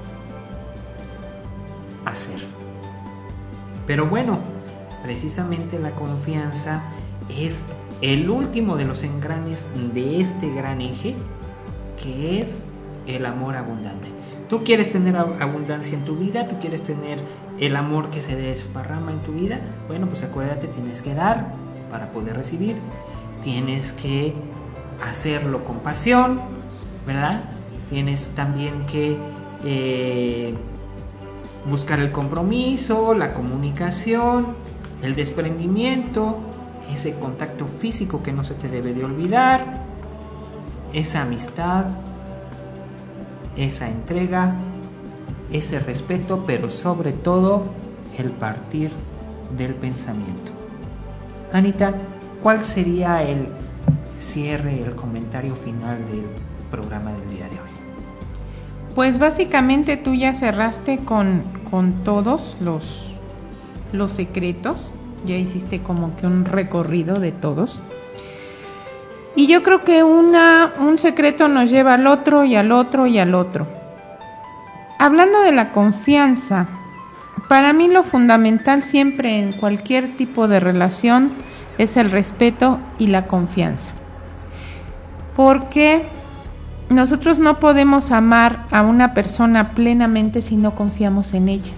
hacer. Pero bueno, precisamente la confianza es el último de los engranes de este gran eje, que es el amor abundante. Tú quieres tener abundancia en tu vida, tú quieres tener el amor que se desparrama en tu vida. Bueno, pues acuérdate, tienes que dar para poder recibir, tienes que hacerlo con pasión, ¿verdad? Tienes también que eh, buscar el compromiso, la comunicación, el desprendimiento, ese contacto físico que no se te debe de olvidar, esa amistad, esa entrega, ese respeto, pero sobre todo el partir del pensamiento. Anita, ¿cuál sería el cierre, el comentario final del programa del día de hoy? Pues básicamente tú ya cerraste con, con todos los, los secretos, ya hiciste como que un recorrido de todos. Y yo creo que una, un secreto nos lleva al otro y al otro y al otro. Hablando de la confianza, para mí lo fundamental siempre en cualquier tipo de relación es el respeto y la confianza. Porque nosotros no podemos amar a una persona plenamente si no confiamos en ella.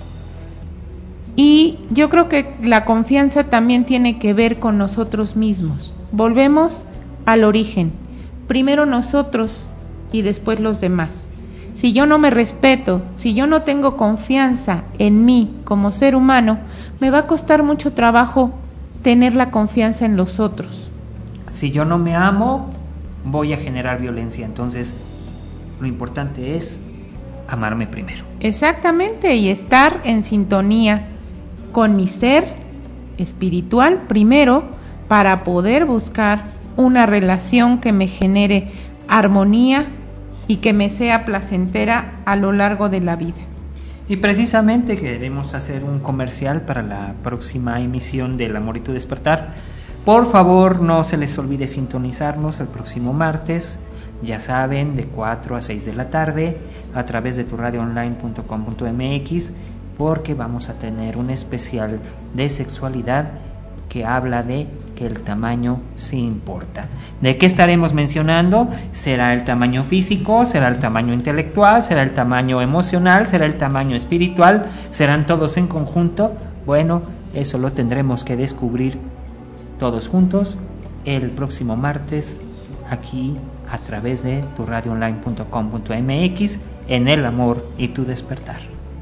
Y yo creo que la confianza también tiene que ver con nosotros mismos. Volvemos al origen. Primero nosotros y después los demás. Si yo no me respeto, si yo no tengo confianza en mí como ser humano, me va a costar mucho trabajo tener la confianza en los otros. Si yo no me amo, voy a generar violencia. Entonces, lo importante es amarme primero. Exactamente, y estar en sintonía con mi ser espiritual primero para poder buscar una relación que me genere armonía y que me sea placentera a lo largo de la vida. Y precisamente queremos hacer un comercial para la próxima emisión del Amor y tu Despertar. Por favor, no se les olvide sintonizarnos el próximo martes, ya saben, de cuatro a seis de la tarde, a través de tu radio online punto com punto m x, porque vamos a tener un especial de sexualidad que habla de que el tamaño sí importa. ¿De qué estaremos mencionando? ¿Será el tamaño físico? ¿Será el tamaño intelectual? ¿Será el tamaño emocional? ¿Será el tamaño espiritual? ¿Serán todos en conjunto? Bueno, eso lo tendremos que descubrir todos juntos el próximo martes aquí a través de tu radio online punto com punto m x en El Amor y tu Despertar.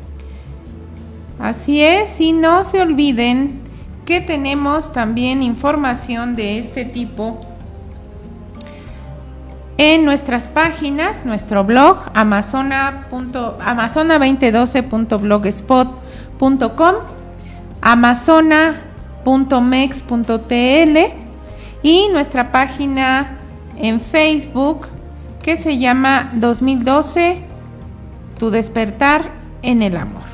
Así es, y no se olviden que tenemos también información de este tipo en nuestras páginas, nuestro blog amazona veinte doce punto blogspot punto com, amazona punto mex punto t l y nuestra página en Facebook que se llama dos mil doce Tu Despertar en el Amor.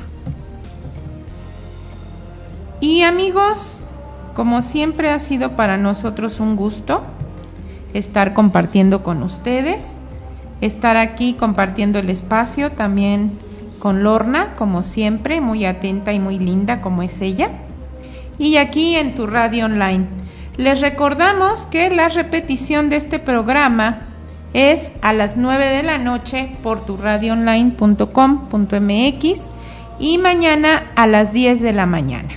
Y amigos, como siempre ha sido para nosotros un gusto estar compartiendo con ustedes, estar aquí compartiendo el espacio también con Lorna, como siempre, muy atenta y muy linda como es ella, y aquí en tu radio online. Les recordamos que la repetición de este programa es a las nueve de la noche por tu radio online punto com punto m x y mañana a las diez de la mañana.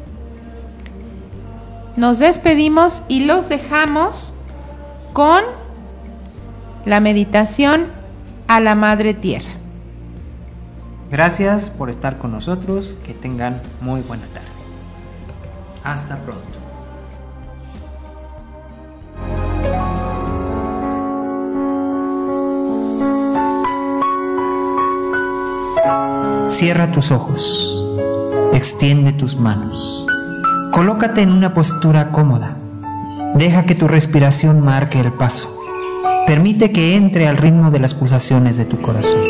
Nos despedimos y los dejamos con la meditación a la Madre Tierra. Gracias por estar con nosotros, que tengan muy buena tarde. Hasta pronto. Cierra tus ojos, extiende tus manos, colócate en una postura cómoda, deja que tu respiración marque el paso, permite que entre al ritmo de las pulsaciones de tu corazón.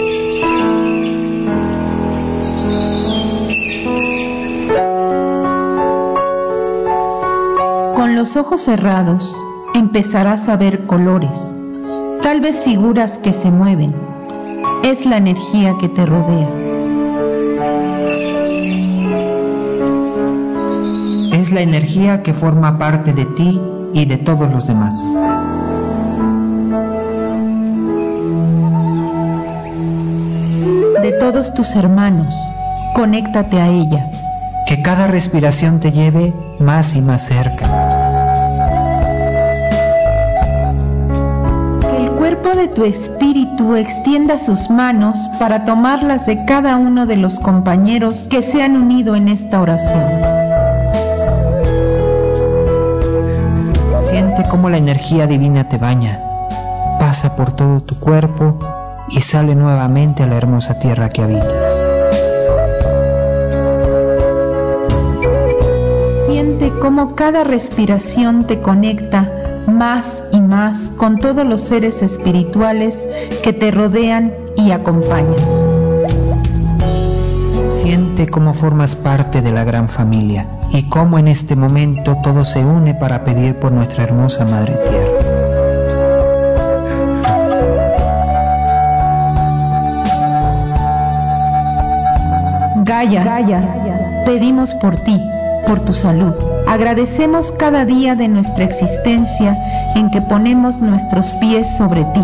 Con los ojos cerrados empezarás a ver colores, tal vez figuras que se mueven. Es la energía que te rodea. Es la energía que forma parte de ti y de todos los demás. De todos tus hermanos, conéctate a ella. Que cada respiración te lleve más y más cerca. Que el cuerpo de tu espíritu extienda sus manos para tomarlas de cada uno de los compañeros que se han unido en esta oración. Siente cómo la energía divina te baña, pasa por todo tu cuerpo y sale nuevamente a la hermosa tierra que habitas. Siente cómo cada respiración te conecta más y más con todos los seres espirituales que te rodean y acompañan. Siente cómo formas parte de la gran familia y cómo en este momento todo se une para pedir por nuestra hermosa Madre Tierra. Gaia, Gaia, pedimos por ti, por tu salud. Agradecemos cada día de nuestra existencia en que ponemos nuestros pies sobre ti.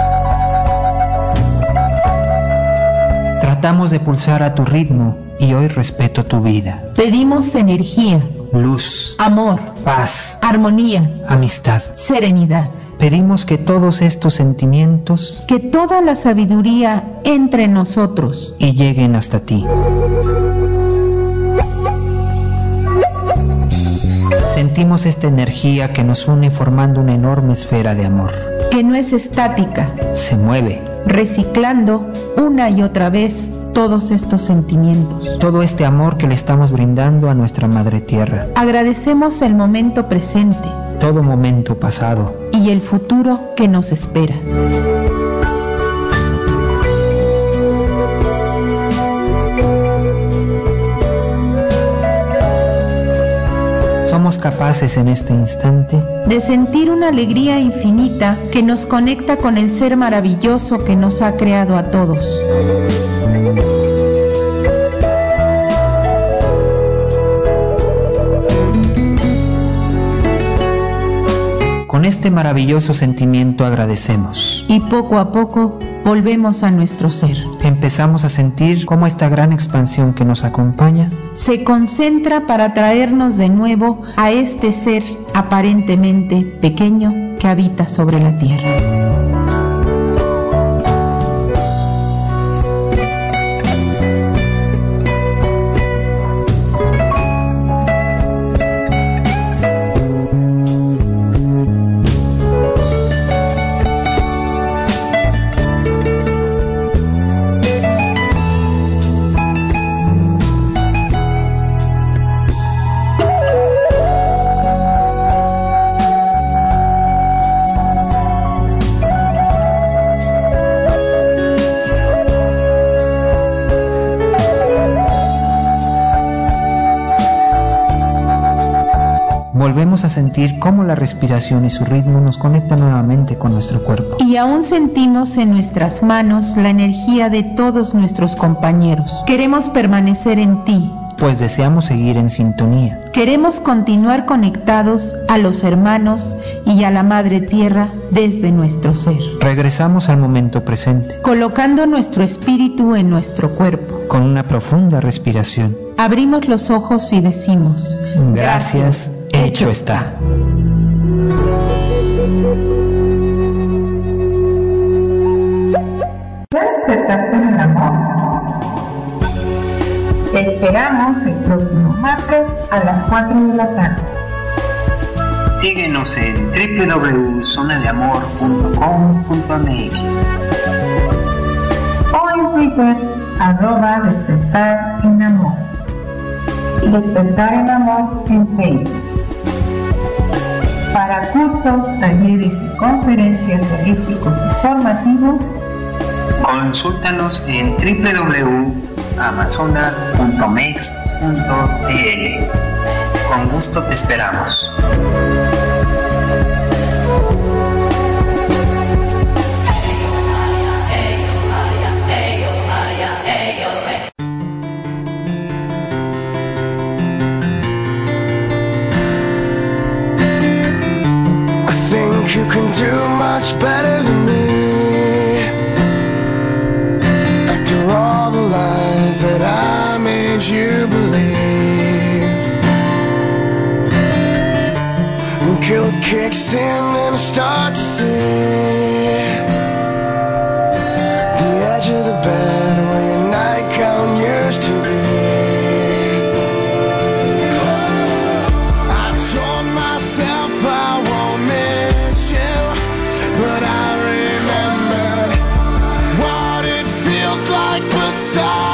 Tratamos de pulsar a tu ritmo y hoy respeto tu vida. Pedimos energía, Luz, amor, paz, armonía, amistad. serenidad. Pedimos que todos estos sentimientos Que toda la sabiduría entre en nosotros. y lleguen hasta ti. Sentimos esta energía que nos une formando una enorme esfera de amor. Que no es estática, Se mueve. reciclando una y otra vez todos estos sentimientos. Todo este amor que le estamos brindando a nuestra Madre Tierra. Agradecemos el momento presente Todo momento pasado. y el futuro que nos espera. Somos capaces en este instante De sentir una alegría infinita que nos conecta con el ser maravilloso que nos ha creado a todos. Con este maravilloso sentimiento agradecemos. Y poco a poco volvemos a nuestro ser. Empezamos a sentir cómo esta gran expansión que nos acompaña Se concentra para traernos de nuevo a este ser aparentemente pequeño que habita sobre la tierra. volvemos a sentir cómo la respiración y su ritmo nos conectan nuevamente con nuestro cuerpo. Y aún sentimos en nuestras manos la energía de todos nuestros compañeros. Queremos permanecer en ti, pues deseamos seguir en sintonía. Queremos continuar conectados a los hermanos y a la Madre Tierra desde nuestro ser. Regresamos al momento presente, colocando nuestro espíritu en nuestro cuerpo. con una profunda respiración. Abrimos los ojos y decimos: Gracias, hecho está. ¿Ya despertaste en el amor? Te esperamos el próximo martes a las cuatro de la tarde. Síguenos en doble u doble u doble u punto zona de amor punto com punto m x O en Twitter, arroba despertar en amor. Y despertar en amor en Facebook. Para cursos, talleres y conferencias holísticos y formativos, consúltanos en doble u doble u doble u punto amazona punto mex punto d l. Con gusto te esperamos. You can do much better than me. After all the lies that I made you believe, guilt kicks in and I start to see the edge of the bed where your nightgown used to be. I told myself I won't miss you, but I remembered what it feels like beside